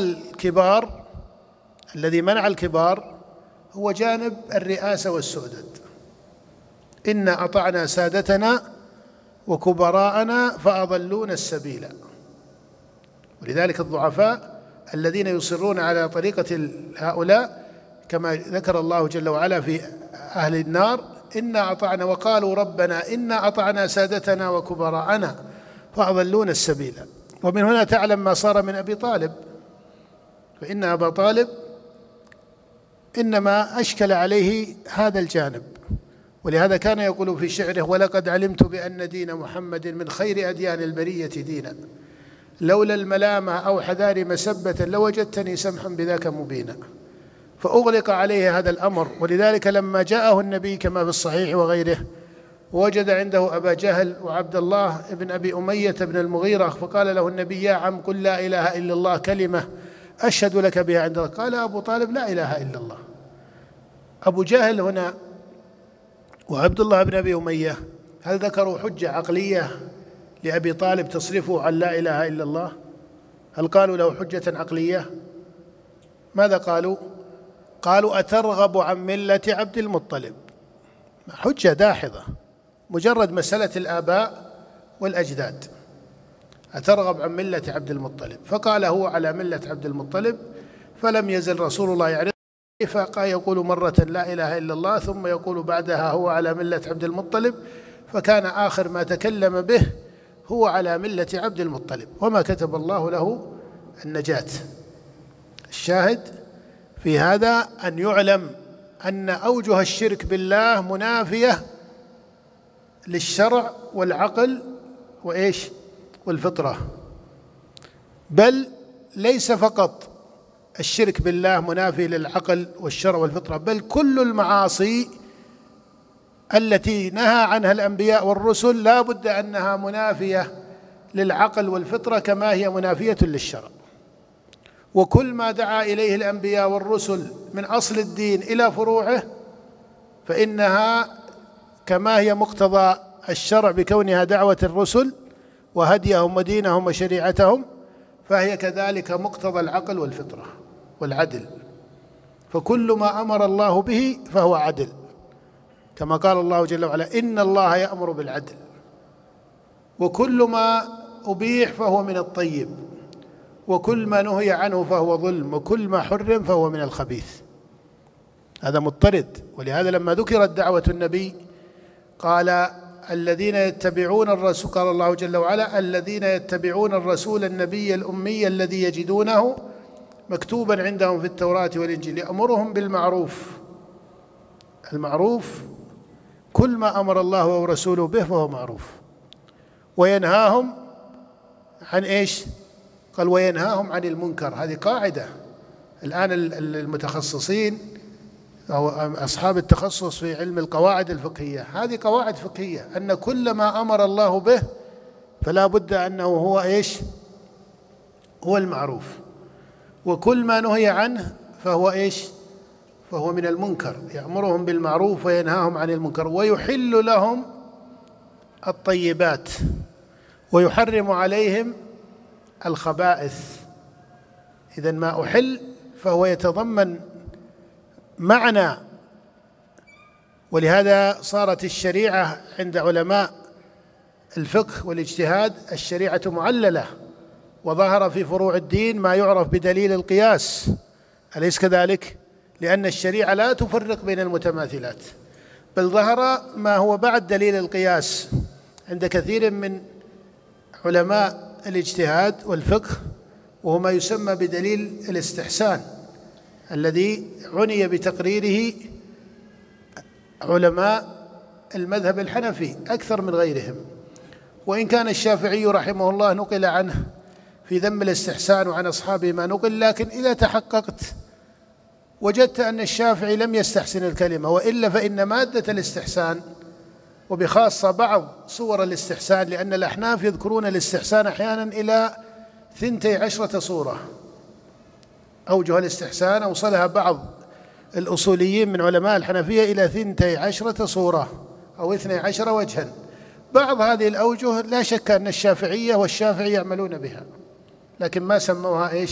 منع الكبار هو جانب الرئاسة والسؤدد. إنا أطعنا سادتنا وكبراءنا فأضلونا السبيل. ولذلك الضعفاء الذين يصرون على طريقة هؤلاء كما ذكر الله جل وعلا في أهل النار: إنا أطعنا وقالوا ربنا إنا أطعنا سادتنا وكبراءنا فأضلونا السبيل. ومن هنا تعلم ما صار من أبي طالب، فإن أبا طالب إنما أشكل عليه هذا الجانب. ولهذا كان يقول في شعره: ولقد علمت بأن دين محمد من خير أديان البرية دينا، لولا الملامة أو حذار مسبة لوجدتني سمحا بذاك مبينا. فأغلق عليه هذا الأمر. ولذلك لما جاءه النبي كما في الصحيح وغيره ووجد عنده أبا جهل وعبد الله بن أبي أمية بن المغيرة، فقال له النبي: يا عم قل لا إله إلا الله كلمة أشهد لك بها عند الله. قال أبو طالب: لا إله إلا الله. أبو جهل هنا وعبد الله بن أبي أمية هل ذكروا حجة عقلية لأبي طالب تصرفه عن لا إله إلا الله؟ هل قالوا له حجة عقلية؟ ماذا قالوا؟ قالوا: أترغب عن ملة عبد المطلب. حجة داحضة، مجرد مسألة الآباء والأجداد. أترغب عن ملة عبد المطلب، فقال هو على ملة عبد المطلب. فلم يزل رسول الله يعرض، فقال يقول مرة لا إله إلا الله، ثم يقول بعدها هو على ملة عبد المطلب، فكان آخر ما تكلم به هو على ملة عبد المطلب، وما كتب الله له النجاة. الشاهد في هذا أن يعلم أن أوجه الشرك بالله منافية للشرع والعقل وإيش والفطرة. بل ليس فقط الشرك بالله منافي للعقل والشرع والفطرة، بل كل المعاصي التي نهى عنها الأنبياء والرسل لا بد أنها منافية للعقل والفطرة كما هي منافية للشرع. وكل ما دعا إليه الأنبياء والرسل من أصل الدين إلى فروعه فإنها كما هي مقتضى الشرع بكونها دعوة الرسل وهديهم ودينهم وشريعتهم، فهي كذلك مقتضى العقل والفطرة والعدل. فكل ما أمر الله به فهو عدل، كما قال الله جل وعلا: إن الله يأمر بالعدل. وكل ما أبيح فهو من الطيب، وكل ما نهي عنه فهو ظلم، وكل ما حرم فهو من الخبيث. هذا مضطرد. ولهذا لما ذكرت دعوة النبي قال: الذين يتبعون الرسول، قال الله جل وعلا: الذين يتبعون الرسول النبي الأمي الذي يجدونه مكتوبا عندهم في التوراة والإنجيل يأمرهم بالمعروف. المعروف كل ما أمر الله ورسوله به فهو معروف، وينهاهم عن إيش؟ قال وينهاهم عن المنكر. هذه قاعدة. الآن المتخصصين أو أصحاب التخصص في علم القواعد الفقهية، هذه قواعد فقهية، أن كل ما أمر الله به فلا بد أنه هو إيش؟ هو المعروف، وكل ما نهي عنه فهو إيش؟ فهو من المنكر. يأمرهم بالمعروف وينهاهم عن المنكر، ويحل لهم الطيبات ويحرم عليهم الخبائث. إذن ما أحل فهو يتضمن معنى، ولهذا صارت الشريعة عند علماء الفقه والاجتهاد الشريعة معللة، وظهر في فروع الدين ما يعرف بدليل القياس، أليس كذلك؟ لأن الشريعة لا تفرق بين المتماثلات، بل ظهر ما هو بعد دليل القياس عند كثير من علماء الاجتهاد والفقه، وهو ما يسمى بدليل الاستحسان، الذي عني بتقريره علماء المذهب الحنفي أكثر من غيرهم. وإن كان الشافعي رحمه الله نقل عنه في ذم الاستحسان وعن أصحابه ما نقل، لكن إذا تحققت وجدت أن الشافعي لم يستحسن الكلمة، وإلا فإن مادة الاستحسان وبخاصة بعض صور الاستحسان، لأن الأحناف يذكرون الاستحسان أحيانا إلى 12 صورة. أوجه الاستحسان أوصلها بعض الأصوليين من علماء الحنفية إلى 12 صورة أو 12 وجها. بعض هذه الأوجه لا شك أن الشافعية والشافعي يعملون بها، لكن ما سموها إيش؟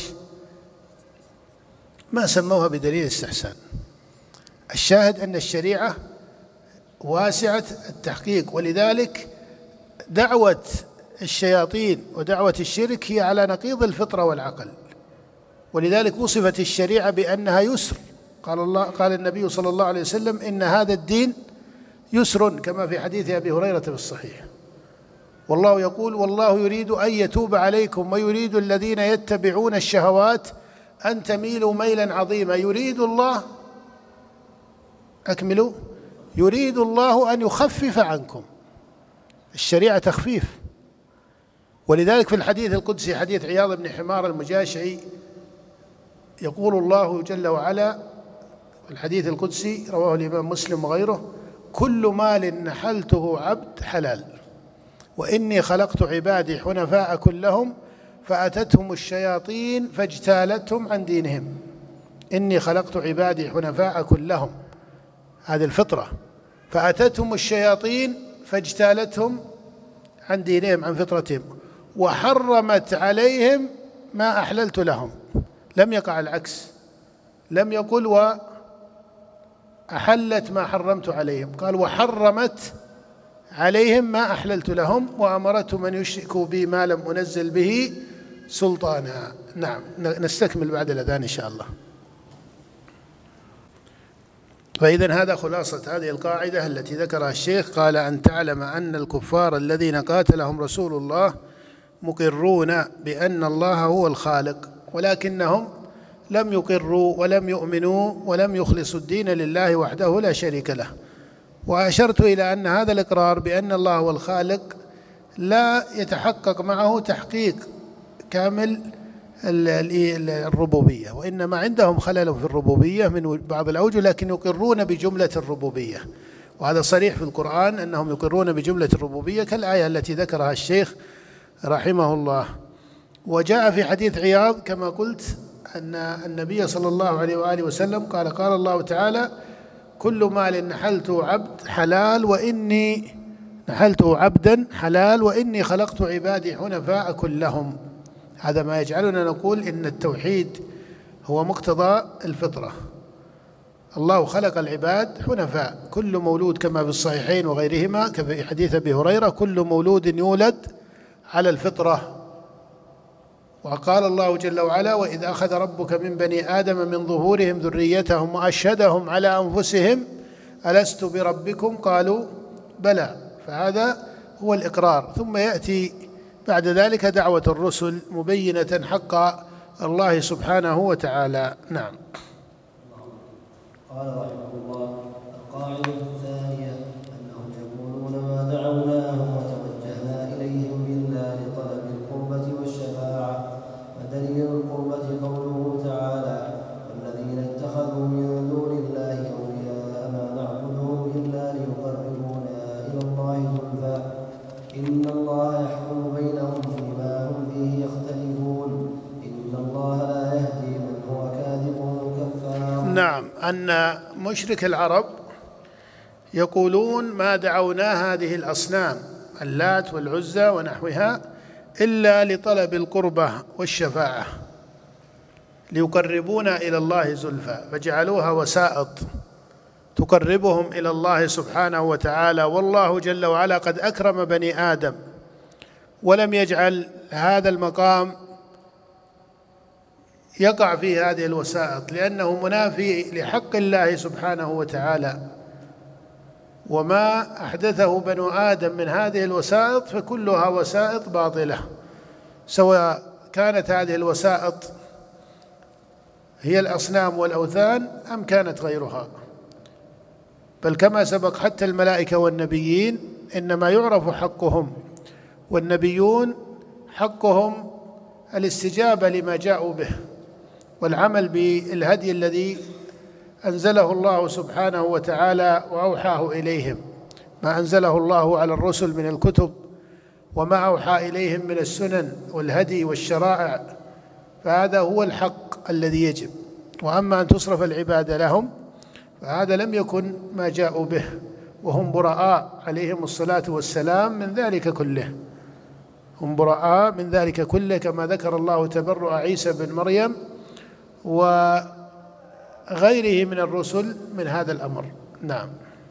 ما سموها بدليل الاستحسان. الشاهد أن الشريعة واسعة التحقيق، ولذلك دعوة الشياطين ودعوة الشرك هي على نقيض الفطرة والعقل، ولذلك وصفت الشريعة بأنها يسر. قال النبي صلى الله عليه وسلم إن هذا الدين يسر، كما في حديث أبي هريرة في الصحيح. والله يقول والله يريد أن يتوب عليكم ويريد الذين يتبعون الشهوات أن تميلوا ميلا عظيما. يريد الله، أكملوا، يريد الله أن يخفف عنكم. الشريعة تخفيف. ولذلك في الحديث القدسي حديث عياض بن حمار المجاشعي يقول الله جل وعلا، الحديث القدسي رواه الإمام مسلم وغيره: كل مال نحلته عبد حلال، وإني خلقت عبادي حنفاء كلهم فأتتهم الشياطين فاجتالتهم عن دينهم. إني خلقت عبادي حنفاء كلهم، هذه الفطرة، فأتتهم الشياطين فاجتالتهم عن دينهم، عن فطرتهم، وحرمت عليهم ما أحللت لهم. لم يقع العكس، لم يقل وأحلت ما حرمت عليهم، قال وحرمت عليهم ما أحللت لهم، وأمرتهم أن يشركوا بي ما لم أنزل به سلطانا. نعم، نستكمل بعد الأذان إن شاء الله. فإذن هذا خلاصة هذه القاعدة التي ذكرها الشيخ. قال: أن تعلم أن الكفار الذين قاتلهم رسول الله مقرون بأن الله هو الخالق، ولكنهم لم يقروا ولم يؤمنوا ولم يخلصوا الدين لله وحده لا شريك له. وأشرت إلى أن هذا الإقرار بأن الله هو الخالق لا يتحقق معه تحقيق كامل الربوبية، وإنما عندهم خلل في الربوبية من بعض الأوجه، لكن يقرون بجملة الربوبية، وهذا صريح في القرآن أنهم يقرون بجملة الربوبية كالآية التي ذكرها الشيخ رحمه الله. وجاء في حديث عياض كما قلت أن النبي صلى الله عليه وآله وسلم قال: قال الله تعالى: كل مال نحلته عبد حلال وإني نحلته عبدا حلال وإني خلقت عبادي حنفاء كلهم. هذا ما يجعلنا نقول إن التوحيد هو مقتضى الفطرة. الله خلق العباد حنفاء، كل مولود كما في الصحيحين وغيرهما كفي حديث أبي هريرة: كل مولود يولد على الفطرة. وقال الله جل وعلا: وإذ أخذ ربك من بني آدم من ظهورهم ذريتهم وأشهدهم على أنفسهم ألست بربكم قالوا بلى. فهذا هو الإقرار. ثم يأتي بعد ذلك دعوة الرسل مبينة حق الله سبحانه وتعالى. نعم. قال رحمه الله: القاعدة الثانية أنهم يقولون ما دعوناهم وتوجهنا إليهم إلا لطلب القربة أن مشرك العرب يقولون ما دعونا هذه الأصنام اللات والعزى ونحوها إلا لطلب القربة والشفاعة ليقربونا إلى الله زلفى، فجعلوها وسائط تقربهم إلى الله سبحانه وتعالى. والله جل وعلا قد أكرم بني آدم ولم يجعل هذا المقام يقع فيه هذه الوسائط، لأنه منافي لحق الله سبحانه وتعالى. وما أحدثه بنو آدم من هذه الوسائط فكلها وسائط باطلة، سواء كانت هذه الوسائط هي الأصنام والأوثان أم كانت غيرها. بل كما سبق حتى الملائكة والنبيين إنما يعرف حقهم، والنبيون حقهم الاستجابة لما جاءوا به والعمل بالهدي الذي أنزله الله سبحانه وتعالى وأوحاه إليهم، ما أنزله الله على الرسل من الكتب وما أوحى إليهم من السنن والهدي والشرائع، فهذا هو الحق الذي يجب. وأما أن تصرف العبادة لهم فهذا لم يكن ما جاءوا به، وهم براء عليهم الصلاة والسلام من ذلك كله، هم براء من ذلك كله، كما ذكر الله تبرؤ عيسى بن مريم وغيره من الرسل من هذا الأمر. نعم.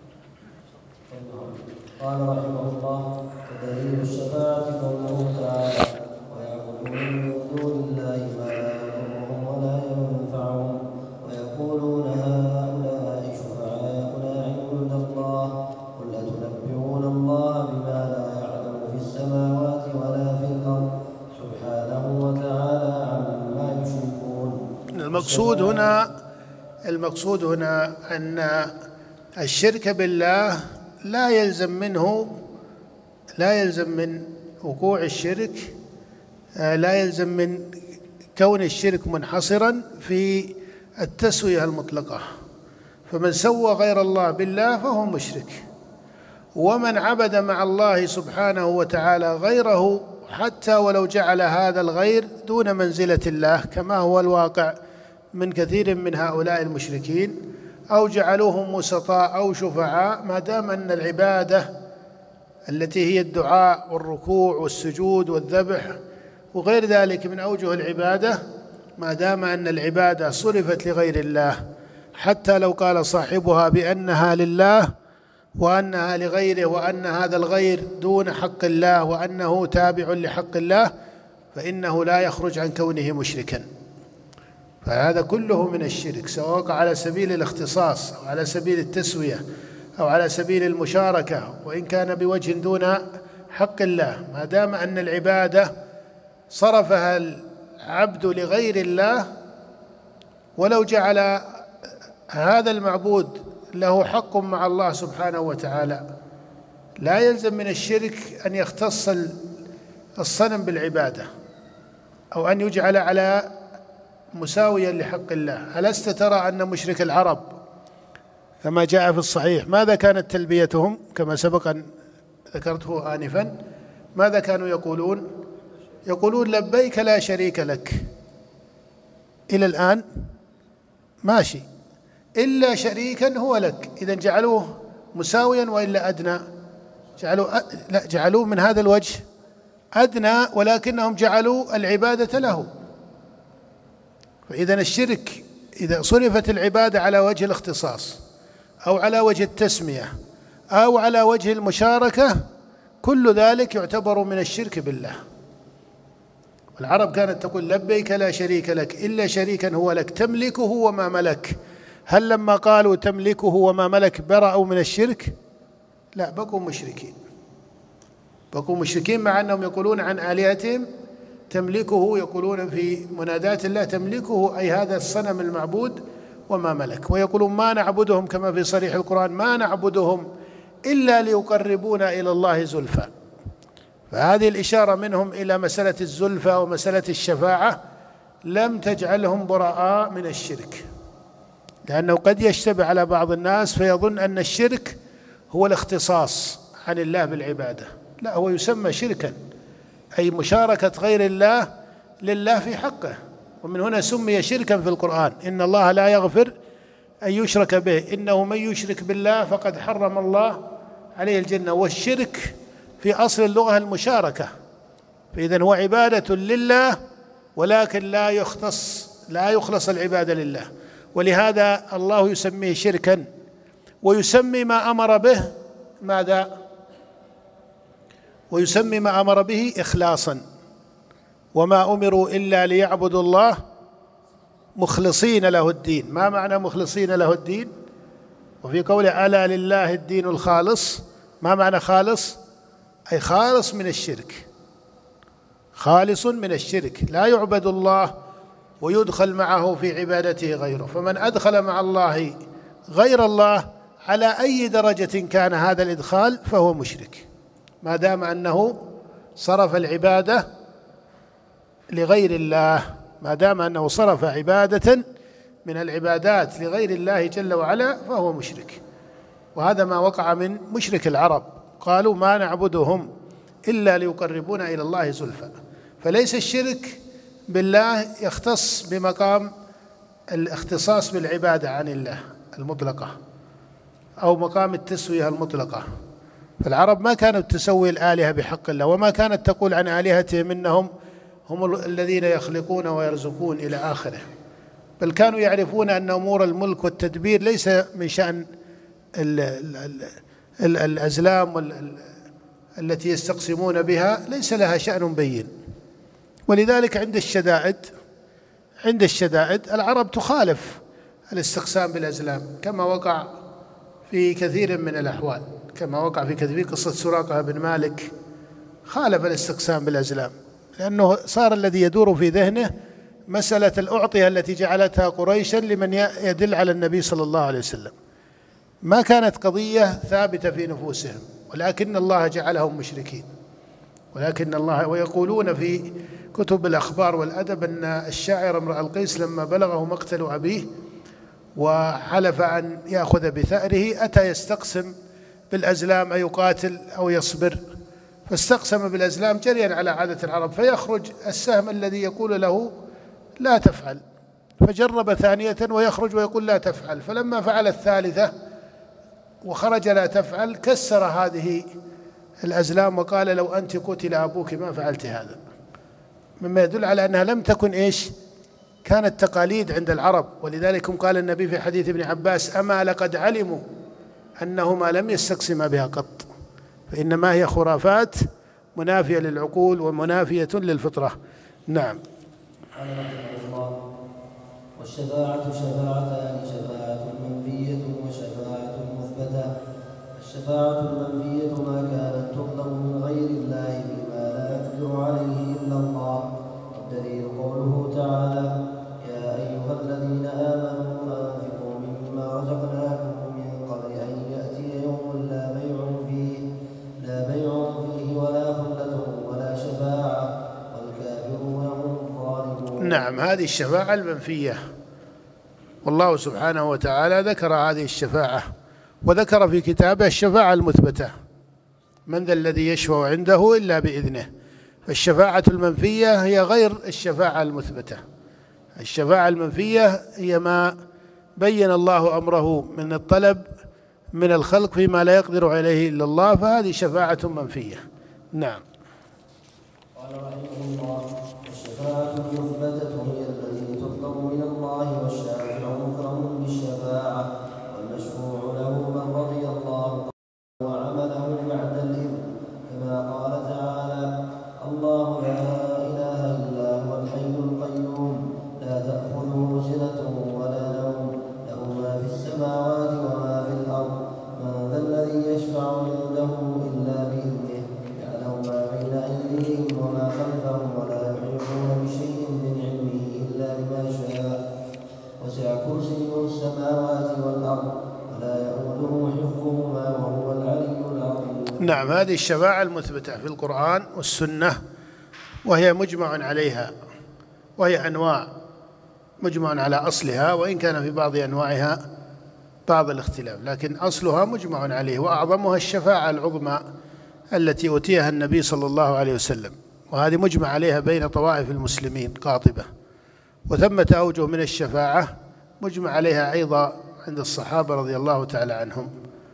قال رحمه الله: ودليل الشفاعة قوله تعالى: ويعبدون من دون الله ما لا يضرهم ولا ينفعهم ويقولون هؤلاء شفعاؤنا عند الله قل أتنبئون الله بما لا يعلم في السماوات ولا في الأرض سبحانه وتعالى عما يشركون. المقصود هنا أن الشرك بالله لا يلزم من وقوع الشرك، لا يلزم من كون الشرك منحصرا في التسوية المطلقة. فمن سوى غير الله بالله فهو مشرك، ومن عبد مع الله سبحانه وتعالى غيره حتى ولو جعل هذا الغير دون منزلة الله كما هو الواقع من كثير من هؤلاء المشركين، أو جعلوهم وسطاء أو شفعاء، ما دام أن العبادة التي هي الدعاء والركوع والسجود والذبح وغير ذلك من أوجه العبادة، ما دام أن العبادة صرفت لغير الله حتى لو قال صاحبها بأنها لله وأنها لغيره وأن هذا الغير دون حق الله وأنه تابع لحق الله، فإنه لا يخرج عن كونه مشركا. فهذا كله من الشرك، سواء وقع على سبيل الاختصاص أو على سبيل التسوية أو على سبيل المشاركة، وإن كان بوجه دون حق الله، ما دام أن العبادة صرفها العبد لغير الله، ولو جعل هذا المعبود له حق مع الله سبحانه وتعالى، لا يلزم من الشرك أن يختص الصنم بالعبادة أو أن يجعل على مساويا لحق الله. ألست ترى أن مشرك العرب كما جاء في الصحيح ماذا كانت تلبيتهم كما سبق أن ذكرته آنفا؟ ماذا كانوا يقولون؟ يقولون لبيك لا شريك لك. إلى الآن ماشي، إلا شريكا هو لك. إذن جعلوه مساويا وإلا أدنى؟ جعلوه من هذا الوجه أدنى، ولكنهم جعلوا العبادة له. فإذن الشرك إذا صرفت العبادة على وجه الاختصاص أو على وجه التسمية أو على وجه المشاركة، كل ذلك يعتبر من الشرك بالله. والعرب كانت تقول لبيك لا شريك لك إلا شريكا هو لك تملكه وما ملك. هل لما قالوا تملكه وما ملك برأوا من الشرك؟ لا، بقوا مشركين مع أنهم يقولون عن آلهتهم تملكه، يقولون في منادات الله تملكه أي هذا الصنم المعبود وما ملك، ويقولون ما نعبدهم كما في صريح القرآن ما نعبدهم إلا ليقربونا إلى الله زلفى. فهذه الإشارة منهم إلى مسألة الزلفى ومسألة الشفاعة لم تجعلهم براء من الشرك، لأنه قد يشتبه على بعض الناس فيظن أن الشرك هو الاختصاص عن الله بالعبادة. لا، هو يسمى شركا أي مشاركة غير الله لله في حقه، ومن هنا سمي شركا في القرآن. إن الله لا يغفر أن يشرك به، إنه من يشرك بالله فقد حرم الله عليه الجنة. والشرك في أصل اللغة المشاركة، فإذن هو عبادة لله ولكن لا يخلص العبادة لله، ولهذا الله يسميه شركا، ويسمي ما أمر به ماذا؟ ويسمي ما أمر به إخلاصا، وما أمروا إلا ليعبدوا الله مخلصين له الدين. ما معنى مخلصين له الدين؟ وفي قوله ألا لله الدين الخالص، ما معنى خالص؟ أي خالص من الشرك، خالص من الشرك، لا يعبد الله ويدخل معه في عبادته غيره. فمن أدخل مع الله غير الله على أي درجة كان هذا الإدخال فهو مشرك، ما دام أنه صرف العبادة لغير الله، ما دام أنه صرف عبادة من العبادات لغير الله جل وعلا فهو مشرك. وهذا ما وقع من مشرك العرب، قالوا ما نعبدهم إلا ليقربونا إلى الله زلفى. فليس الشرك بالله يختص بمقام الاختصاص بالعبادة عن الله المطلقة أو مقام التسوية المطلقة. فالعرب ما كانت تسوي الآلهة بحق الله، وما كانت تقول عن آلهتهم إنهم هم الذين يخلقون ويرزقون إلى آخره، بل كانوا يعرفون أن أمور الملك والتدبير ليس من شأن الأزلام التي يستقسمون بها، ليس لها شأن بين. ولذلك عند الشدائد العرب تخالف الاستقسام بالأزلام، كما وقع في كثير من الأحوال، كما وقع في قصة سراقة بن مالك، خالف الاستقسام بالأزلام، لأنه صار الذي يدور في ذهنه مسألة الأعطية التي جعلتها قريشا لمن يدل على النبي صلى الله عليه وسلم، ما كانت قضية ثابتة في نفوسهم، ولكن الله جعلهم مشركين. ويقولون في كتب الأخبار والأدب أن الشاعر امرؤ القيس لما بلغه مقتل أبيه وحلف أن يأخذ بثأره أتى يستقسم بالأزلام أيقاتل أو يصبر، فاستقسم بالأزلام جريا على عادة العرب، فيخرج السهم الذي يقول له لا تفعل، فجرب ثانية ويخرج ويقول لا تفعل، فلما فعل الثالثة وخرج لا تفعل كسر هذه الأزلام وقال لو أنت قتل أبوك ما فعلت هذا، مما يدل على أنها لم تكن كانت تقاليد عند العرب. ولذلك قال النبي في حديث ابن عباس أما لقد علموا أنهما لم يستقسما بها قط، فإنما هي خرافات منافية للعقول ومنافية للفطرة. نعم. والشفاعة شفاعتان، شفاعة منفية وشفاعة مثبتة. الشفاعة المنفية ما كانت تطلب من غير الله فيما لا يقدر عليه إلا الله، والدليل قوله تعالى يا أيها الذين آمنوا أنفقوا مما رزقناكم من قبل أن يأتي يوم لا بيع فيه ولا خلة ولا شفاعة والكافرون هم الظالمون. نعم، هذه الشفاعة المنفية، والله سبحانه وتعالى ذكر هذه الشفاعة، وذكر في كتابه الشفاعة المثبتة من ذا الذي يشفع عنده إلا بإذنه. فالشفاعة المنفية هي غير الشفاعة المثبتة. الشفاعة المنفية هي ما بين الله أمره من الطلب من الخلق فيما لا يقدر عليه إلا الله، فهذه شفاعة منفية. نعم. قال رحمه الله الشفاعة المثبتة هي التي تطلب من الله، والشافع مكرم بالشفاعة، والمشفوع له من رضي الله وعمله بعد الإذن، كما قال تعالى الله لا إله إلا هو الحي القيوم لا تأخذه سنة ولا نوم له ما في السماوات وما في الأرض من ذا الذي يشفع عنده إلا بإذنه يعلم ما بين أيديهم وما خلفهم ولا يحيطون بشيء من علمه إلا بما شاء وسع كرسيه السماوات والأرض ولا يؤوده حفظهما وهو العلي العظيم. نعم، هذه الشفاعة المثبتة في القرآن والسنة، وهي مجمع عليها، وهي أنواع مجمع على أصلها، وإن كان في بعض أنواعها بعض الاختلاف، لكن أصلها مجمع عليه، وأعظمها الشفاعة العظمى التي أوتيها النبي صلى الله عليه وسلم، وهذه مجمع عليها بين طوائف المسلمين قاطبة. وثمة أوجه من الشفاعة مجمع عليها أيضا عند الصحابة رضي الله تعالى عنهم.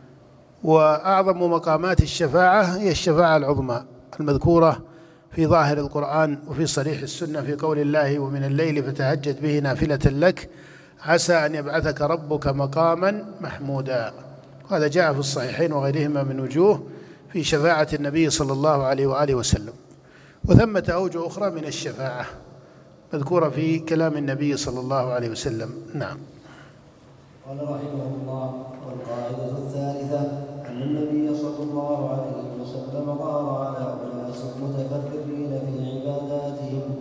وأعظم مقامات الشفاعة هي الشفاعة العظمى المذكورة في ظاهر القرآن وفي صريح السنة في قول الله: ومن الليل فتهجد به نافلة لك عسى أن يبعثك ربك مقاما محمودا. وهذا جاء في الصحيحين وغيرهما من وجوه في شفاعة النبي صلى الله عليه وآله وسلم. وثمة أوجه أخرى من الشفاعة مذكورة في كلام النبي صلى الله عليه وسلم. نعم. قال رحمه الله: والقاعدة الثالثة أن النبي صلى الله عليه وسلم قال على أناس متفرقين في عباداتهم،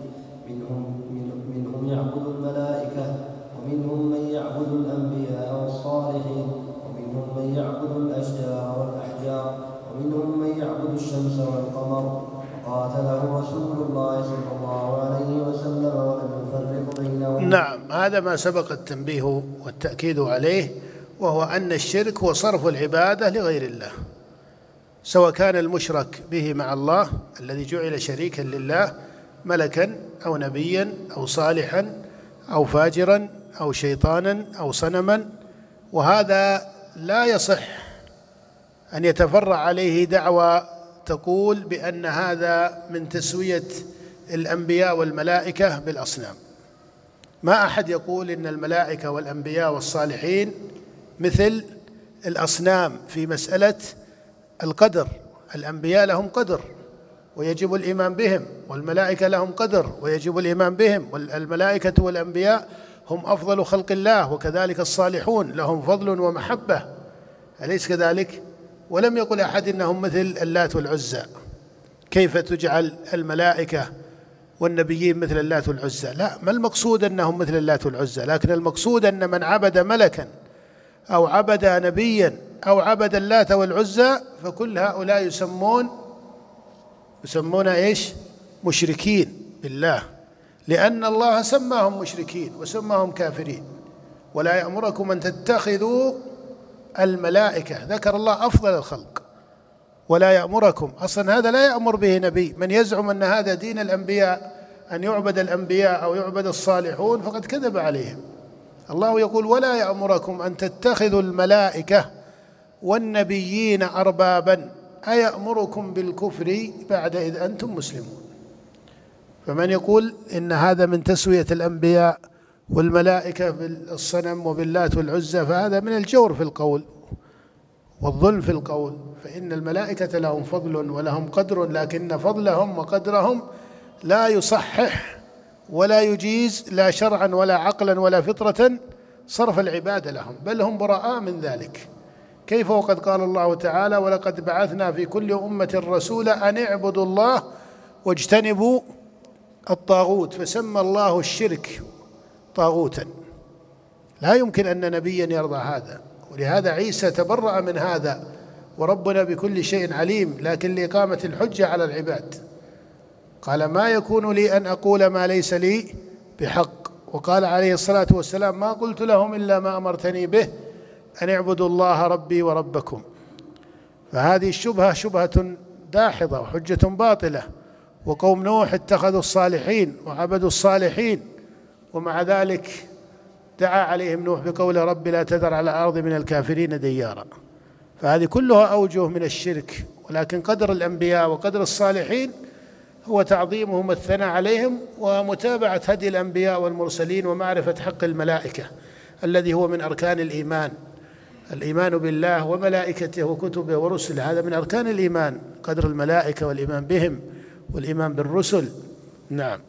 منهم يعبد الملائكة، ومنهم من يعبد الأنبياء والصالحين، ومنهم من يعبد الأشجار والأحجار، ومنهم من يعبد الشمس والقمر. قاتله رسول الله صلى الله عليه وسلم ولم يفرق بينهم. نعم، هذا ما سبق التنبيه والتأكيد عليه، وهو أن الشرك هو صرف العبادة لغير الله، سواء كان المشرك به مع الله الذي جعل شريكا لله ملكا أو نبيا أو صالحا أو فاجرا أو شيطانا أو صنما. وهذا لا يصح أن يتفرع عليه دعوى تقول بأن هذا من تسوية الأنبياء والملائكة بالأصنام. ما أحد يقول إن الملائكة والأنبياء والصالحين مثل الأصنام في مسألة القدر. الأنبياء لهم قدر ويجب الإيمان بهم، والملائكة لهم قدر ويجب الإيمان بهم، والملائكة والأنبياء هم أفضل خلق الله، وكذلك الصالحون لهم فضل ومحبة، أليس كذلك؟ ولم يقل أحد إنهم مثل اللات والعزى. كيف تجعل الملائكة والنبيين مثل اللات والعزى؟ لا، ما المقصود أنهم مثل اللات والعزى، لكن المقصود أن من عبد ملكا أو عبد نبيا أو عبد اللات والعزى فكل هؤلاء يسمون إيش؟ مشركين بالله، لأن الله سماهم مشركين وسماهم كافرين. ولا يأمركم أن تتخذوا الملائكة، ذكر الله أفضل الخلق، ولا يأمركم، أصلا هذا لا يأمر به نبي. من يزعم أن هذا دين الأنبياء أن يعبد الأنبياء أو يعبد الصالحون فقد كذب عليهم. الله يقول: ولا يأمركم أن تتخذوا الملائكة والنبيين أربابا أيأمركم بالكفر بعد إذ أنتم مسلمون. فمن يقول إن هذا من تسوية الأنبياء والملائكة بالصنم وباللات والعزى فهذا من الجور في القول والظلم في القول. فإن الملائكة لهم فضل ولهم قدر، لكن فضلهم وقدرهم لا يصحح ولا يجيز لا شرعا ولا عقلا ولا فطرة صرف العبادة لهم، بل هم براء من ذلك. كيف وقد قال الله تعالى: ولقد بعثنا في كل أمة رسولا أن اعبدوا الله واجتنبوا الطاغوت، فسمى الله الشرك طاغوتا. لا يمكن أن نبيا يرضى هذا، ولهذا عيسى تبرأ من هذا، وربنا بكل شيء عليم، لكن لإقامة الحجة على العباد قال: ما يكون لي أن أقول ما ليس لي بحق. وقال عليه الصلاة والسلام: ما قلت لهم إلا ما أمرتني به أن اعبدوا الله ربي وربكم. فهذه الشبهة شبهة داحضة وحجة باطلة. وقوم نوح اتخذوا الصالحين وعبدوا الصالحين، ومع ذلك دعا عليهم نوح بقول: رب لا تذر على الأرض من الكافرين ديارا. فهذه كلها أوجه من الشرك. ولكن قدر الأنبياء وقدر الصالحين هو تعظيمهم والثناء عليهم ومتابعة هدي الأنبياء والمرسلين ومعرفة حق الملائكة الذي هو من أركان الإيمان. الإيمان بالله وملائكته وكتبه ورسله هذا من أركان الإيمان، قدر الملائكة والإيمان بهم والإيمان بالرسل. نعم.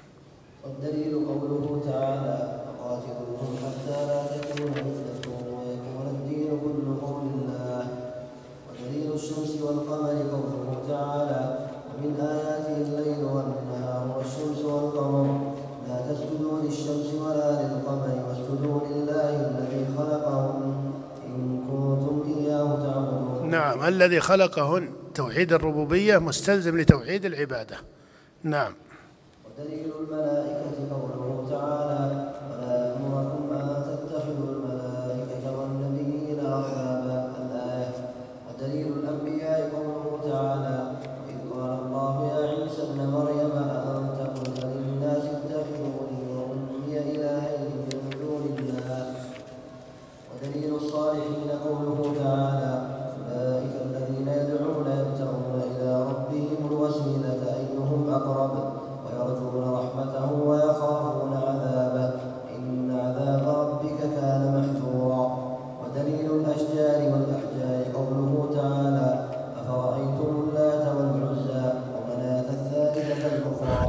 والدليل قوله تعالى: فقاتلوهم حتى لا تكون فتنة ويكون الدين كله لله. ودليل الشمس والقمر قوله تعالى: ومن آياته الليل والنهار والشمس والقمر لا تسجدوا للشمس ولا للقمر واسجدوا لله الذي خلقهن إن كنتم إياه تعبدون. نعم، الذي خلقهن، توحيد الربوبية مستلزم لتوحيد العبادة. نعم. ودليل الملائكة قوله تعالى: ولا يأمركم أن تتخذوا الملائكة والنبيين أربابا. الآية. ودليل الأنبياء قوله تعالى: وإذ قال الله يا عيسى ابن مريم أأنت قلت للناس اتخذوني وأمي إلهين من دون الله. ودليل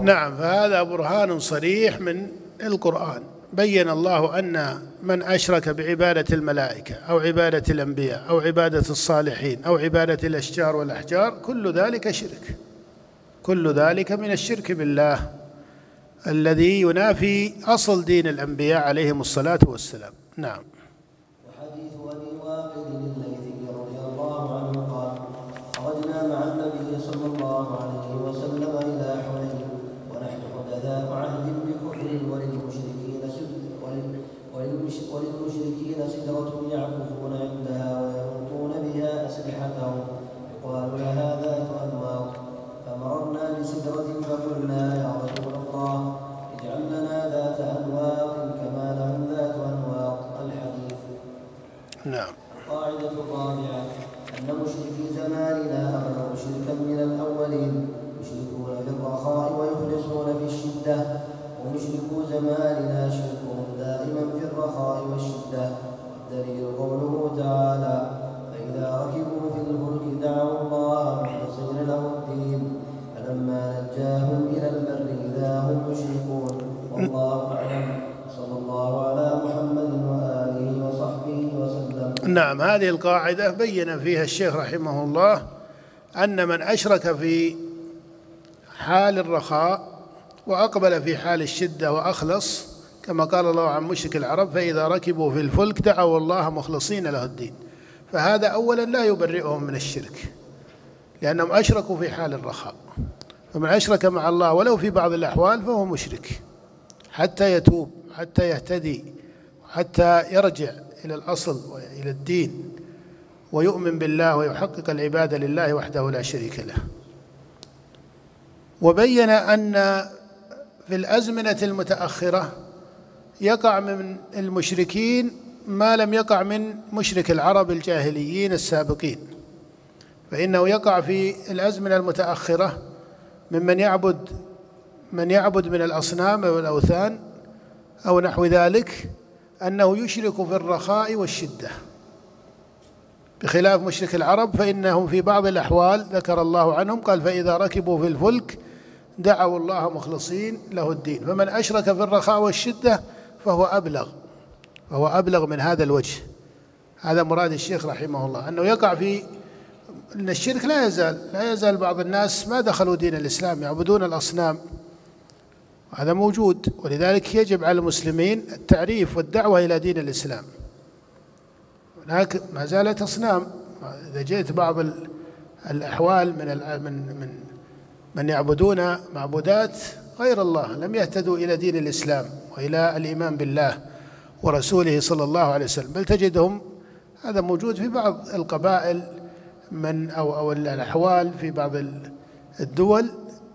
نعم، فهذا برهان صريح من القرآن. بين الله أن من أشرك بعبادة الملائكة أو عبادة الأنبياء أو عبادة الصالحين أو عبادة الأشجار والأحجار كل ذلك شرك، كل ذلك من الشرك بالله الذي ينافي أصل دين الأنبياء عليهم الصلاة والسلام. نعم. وحديث أبي واقد الليثي رضي الله عنه قال: خرجنا مع النبي صلى الله عليه وسلم إلى حنين ونحن حدثاء عهد بكفر وللمشركين سدرة يعكفون عندها ويربطون بها أسلحتهم يقال لها ذات أنواط، فمررنا بسدرة فقلنا: يا رسول الله اجعل لنا ذات أنواط كما لهم ذات أنواط. الحديث. نعم. القاعدة الرابعة: أن مشركي زماننا أغلب شركا من الأولين، يشركون في الرخاء ويخلصون في الشدة، ومشركو زماننا شركهم دائما في الرخاء والشدة. والدليل قوله تعالى: فإذا ركبوا في الفلك دعوا الله مخلصين له الدين فلما نجاهم إلى البر إذا هم يشركون. والله أعلم. صلى الله على محمد وآله وصحبه وسلم. نعم، هذه القاعدة بين فيها الشيخ رحمه الله أن من أشرك في حال الرخاء وأقبل في حال الشدة وأخلص، كما قال الله عن مشرك العرب: فإذا ركبوا في الفلك دعوا الله مخلصين له الدين. فهذا أولا لا يبرئهم من الشرك لأنهم أشركوا في حال الرخاء، فمن أشرك مع الله ولو في بعض الأحوال فهو مشرك حتى يتوب، حتى يهتدي، حتى يرجع إلى الأصل وإلى الدين ويؤمن بالله ويحقق العبادة لله وحده لا شريك له. وبين أن في الأزمنة المتأخرة يقع من المشركين ما لم يقع من مشرك العرب الجاهليين السابقين، فإنه يقع في الأزمنة المتأخرة ممن يعبد من الأصنام والأوثان أو نحو ذلك أنه يشرك في الرخاء والشدة، بخلاف مشرك العرب فإنهم في بعض الأحوال ذكر الله عنهم قال: فإذا ركبوا في الفلك دعوا الله مخلصين له الدين. فمن أشرك في الرخاء والشدة فهو أبلغ من هذا الوجه. هذا مراد الشيخ رحمه الله، أنه يقع في أن الشرك لا يزال بعض الناس ما دخلوا دين الإسلام يعبدون الأصنام، هذا موجود. ولذلك يجب على المسلمين التعريف والدعوة إلى دين الإسلام. هناك ما زالت أصنام، إذا جئت بعض الأحوال من يعبدون معبودات غير الله لم يهتدوا إلى دين الإسلام وإلى الإيمان بالله ورسوله صلى الله عليه وسلم، بل تجدهم هذا موجود في بعض القبائل أو الأحوال في بعض الدول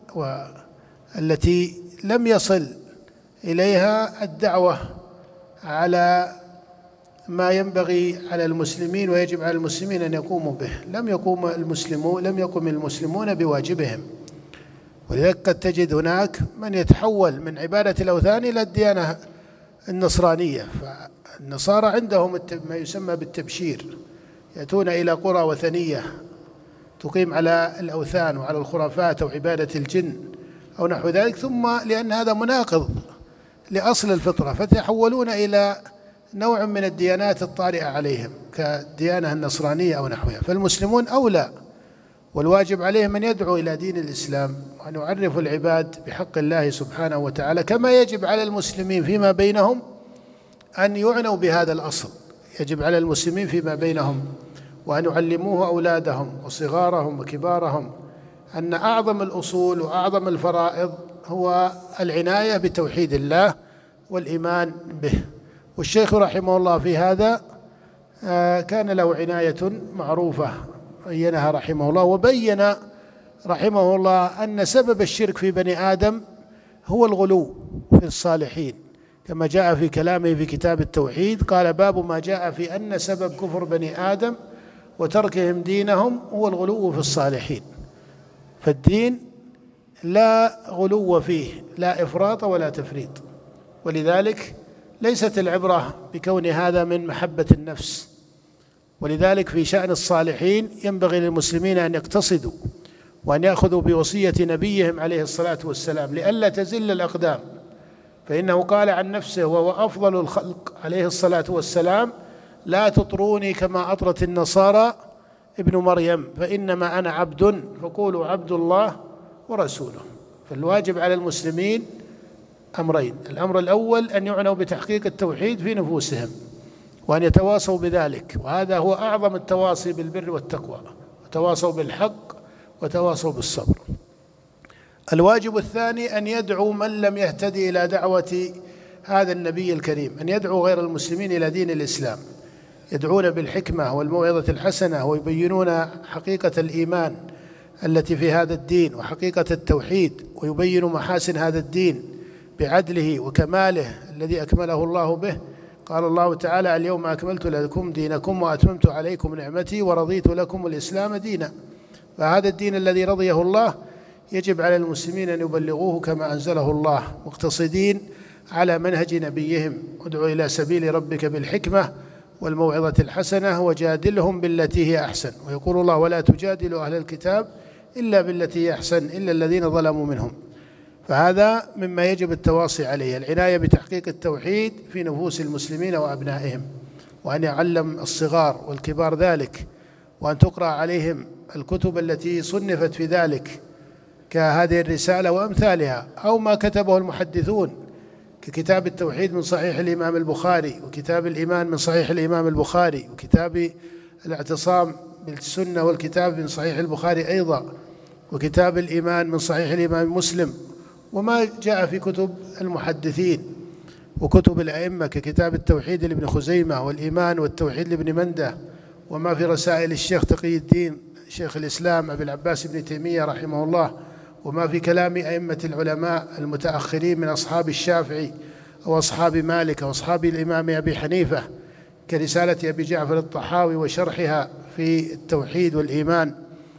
والتي لم يصل إليها الدعوة على ما ينبغي على المسلمين ويجب على المسلمين أن يقوموا به. لم يقم المسلمون بواجبهم. ولذلك قد تجد هناك من يتحول من عبادة الأوثان إلى الديانة النصرانية. فالنصارى عندهم ما يسمى بالتبشير، يأتون إلى قرى وثنية تقيم على الأوثان وعلى الخرافات أو عبادة الجن أو نحو ذلك، ثم لأن هذا مناقض لأصل الفطرة فتحولون إلى نوع من الديانات الطارئة عليهم كالديانة النصرانية أو نحوها. فالمسلمون أولى، والواجب عليهم أن يدعوا إلى دين الإسلام وأن يعرفوا العباد بحق الله سبحانه وتعالى، كما يجب على المسلمين فيما بينهم أن يعنوا بهذا الأصل. يجب على المسلمين فيما بينهم وأن يعلموه أولادهم وصغارهم وكبارهم أن أعظم الأصول وأعظم الفرائض هو العناية بتوحيد الله والإيمان به. والشيخ رحمه الله في هذا كان له عناية معروفة بينها رحمه الله، وبين رحمه الله أن سبب الشرك في بني آدم هو الغلو في الصالحين، كما جاء في كلامه في كتاب التوحيد قال: باب ما جاء في أن سبب كفر بني آدم وتركهم دينهم هو الغلو في الصالحين. فالدين لا غلو فيه، لا إفراط ولا تفريط. ولذلك ليست العبرة بكون هذا من محبة النفس. ولذلك في شأن الصالحين ينبغي للمسلمين أن يقتصدوا وأن يأخذوا بوصية نبيهم عليه الصلاة والسلام لئلا تزل الأقدام، فإنه قال عن نفسه وهو أفضل الخلق عليه الصلاة والسلام: لا تطروني كما أطرت النصارى ابن مريم، فإنما أنا عبد فقولوا عبد الله ورسوله. فالواجب على المسلمين أمرين: الأمر الأول أن يعنوا بتحقيق التوحيد في نفوسهم وأن يتواصوا بذلك، وهذا هو أعظم التواصي بالبر والتقوى، وتواصوا بالحق وتواصوا بالصبر. الواجب الثاني أن يدعو من لم يهتدي إلى دعوة هذا النبي الكريم، أن يدعو غير المسلمين إلى دين الإسلام، يدعون بالحكمة والموعظة الحسنة ويبينون حقيقة الإيمان التي في هذا الدين وحقيقة التوحيد، ويبينوا محاسن هذا الدين بعدله وكماله الذي أكمله الله به. قال الله تعالى: اليوم أكملت لكم دينكم وأتممت عليكم نعمتي ورضيت لكم الإسلام دينا. فهذا الدين الذي رضيه الله يجب على المسلمين أن يبلغوه كما أنزله الله، مقتصدين على منهج نبيهم: ادع إلى سبيل ربك بالحكمة والموعظة الحسنة وجادلهم بالتي هي أحسن. ويقول الله: ولا تجادلوا أهل الكتاب إلا بالتي هي أحسن إلا الذين ظلموا منهم. فهذا مما يجب التواصي عليه، العناية بتحقيق التوحيد في نفوس المسلمين وأبنائهم، وأن يعلم الصغار والكبار ذلك، وأن تقرأ عليهم الكتب التي صنفت في ذلك كهذه الرسالة وأمثالها، أو ما كتبه المحدثون ككتاب التوحيد من صحيح الإمام البخاري، وكتاب الإيمان من صحيح الإمام البخاري، وكتاب الاعتصام بالسنة والكتاب من صحيح البخاري أيضا، وكتاب الإيمان من صحيح الإمام مسلم، وما جاء في كتب المحدثين وكتب الأئمة ككتاب التوحيد لابن خزيمة والإيمان والتوحيد لابن منده، وما في رسائل الشيخ تقي الدين شيخ الإسلام أبي العباس بن تيمية رحمه الله، وما في كلام أئمة العلماء المتأخرين من أصحاب الشافعي أو أصحاب مالك أو أصحاب الإمام أبي حنيفة كرسالة أبي جعفر الطحاوي وشرحها في التوحيد والإيمان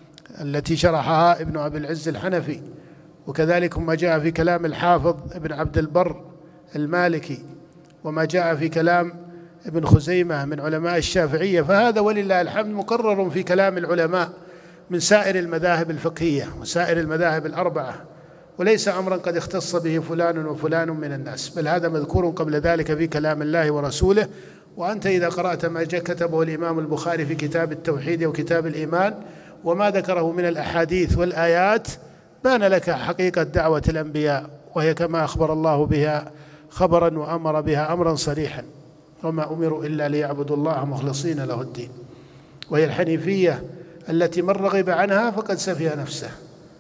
التي شرحها ابن أبي العز الحنفي، وكذلك ما جاء في كلام الحافظ ابن عبد البر المالكي، وما جاء في كلام ابن خزيمة من علماء الشافعية. فهذا ولله الحمد مقرر في كلام العلماء من سائر المذاهب الفقهية وسائر المذاهب الأربعة، وليس أمرا قد اختص به فلان وفلان من الناس، بل هذا مذكور قبل ذلك في كلام الله ورسوله. وأنت إذا قرأت ما كتبه الإمام البخاري في كتاب التوحيد وكتاب الإيمان وما ذكره من الأحاديث والآيات، بان لك حقيقة دعوة الأنبياء، وهي كما أخبر الله بها خبرا وأمر بها أمرا صريحا: وما أمروا إلا ليعبدوا الله مخلصين له الدين. وهي الحنيفية التي من رغب عنها فقد سفه نفسه،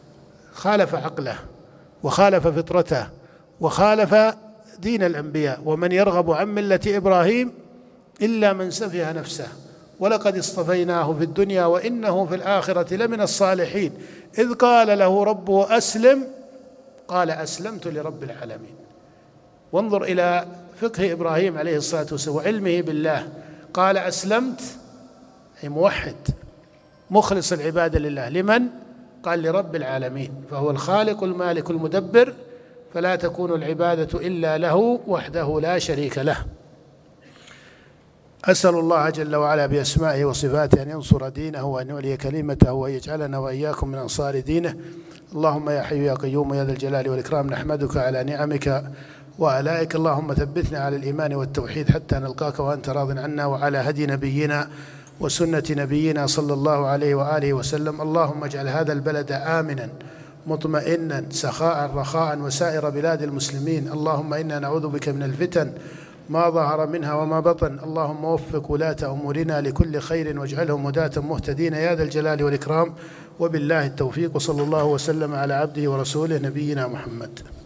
خالف عقله وخالف فطرته وخالف دين الأنبياء. ومن يرغب عن ملة إبراهيم إلا من سفه نفسه ولقد اصطفيناه في الدنيا وإنه في الآخرة لمن الصالحين إذ قال له ربه أسلم قال أسلمت لرب العالمين. وانظر إلى فقه إبراهيم عليه الصلاة والسلام وعلمه بالله، قال أسلمت أي موحد مخلص العبادة لله. لمن؟ قال لرب العالمين، فهو الخالق المالك المدبر، فلا تكون العبادة إلا له وحده لا شريك له. أسأل الله جل وعلا بأسمائه وصفاته أن ينصر دينه وأن يعلي كلمته وأن يجعلنا وإياكم من أنصار دينه. اللهم يا حي يا قيوم يا ذا الجلال والإكرام نحمدك على نعمك وآلائك، اللهم ثبتنا على الإيمان والتوحيد حتى نلقاك وأنت راض عنا، وعلى هدي نبينا وسنة نبينا صلى الله عليه وآله وسلم. اللهم اجعل هذا البلد آمنا مطمئنا سخاء رخاء وسائر بلاد المسلمين. اللهم إنا نعوذ بك من الفتن ما ظهر منها وما بطن. اللهم وفق ولاة أمورنا لكل خير واجعلهم هداة مهتدين يا ذا الجلال والإكرام. وبالله التوفيق، وصلى الله وسلم على عبده ورسوله نبينا محمد.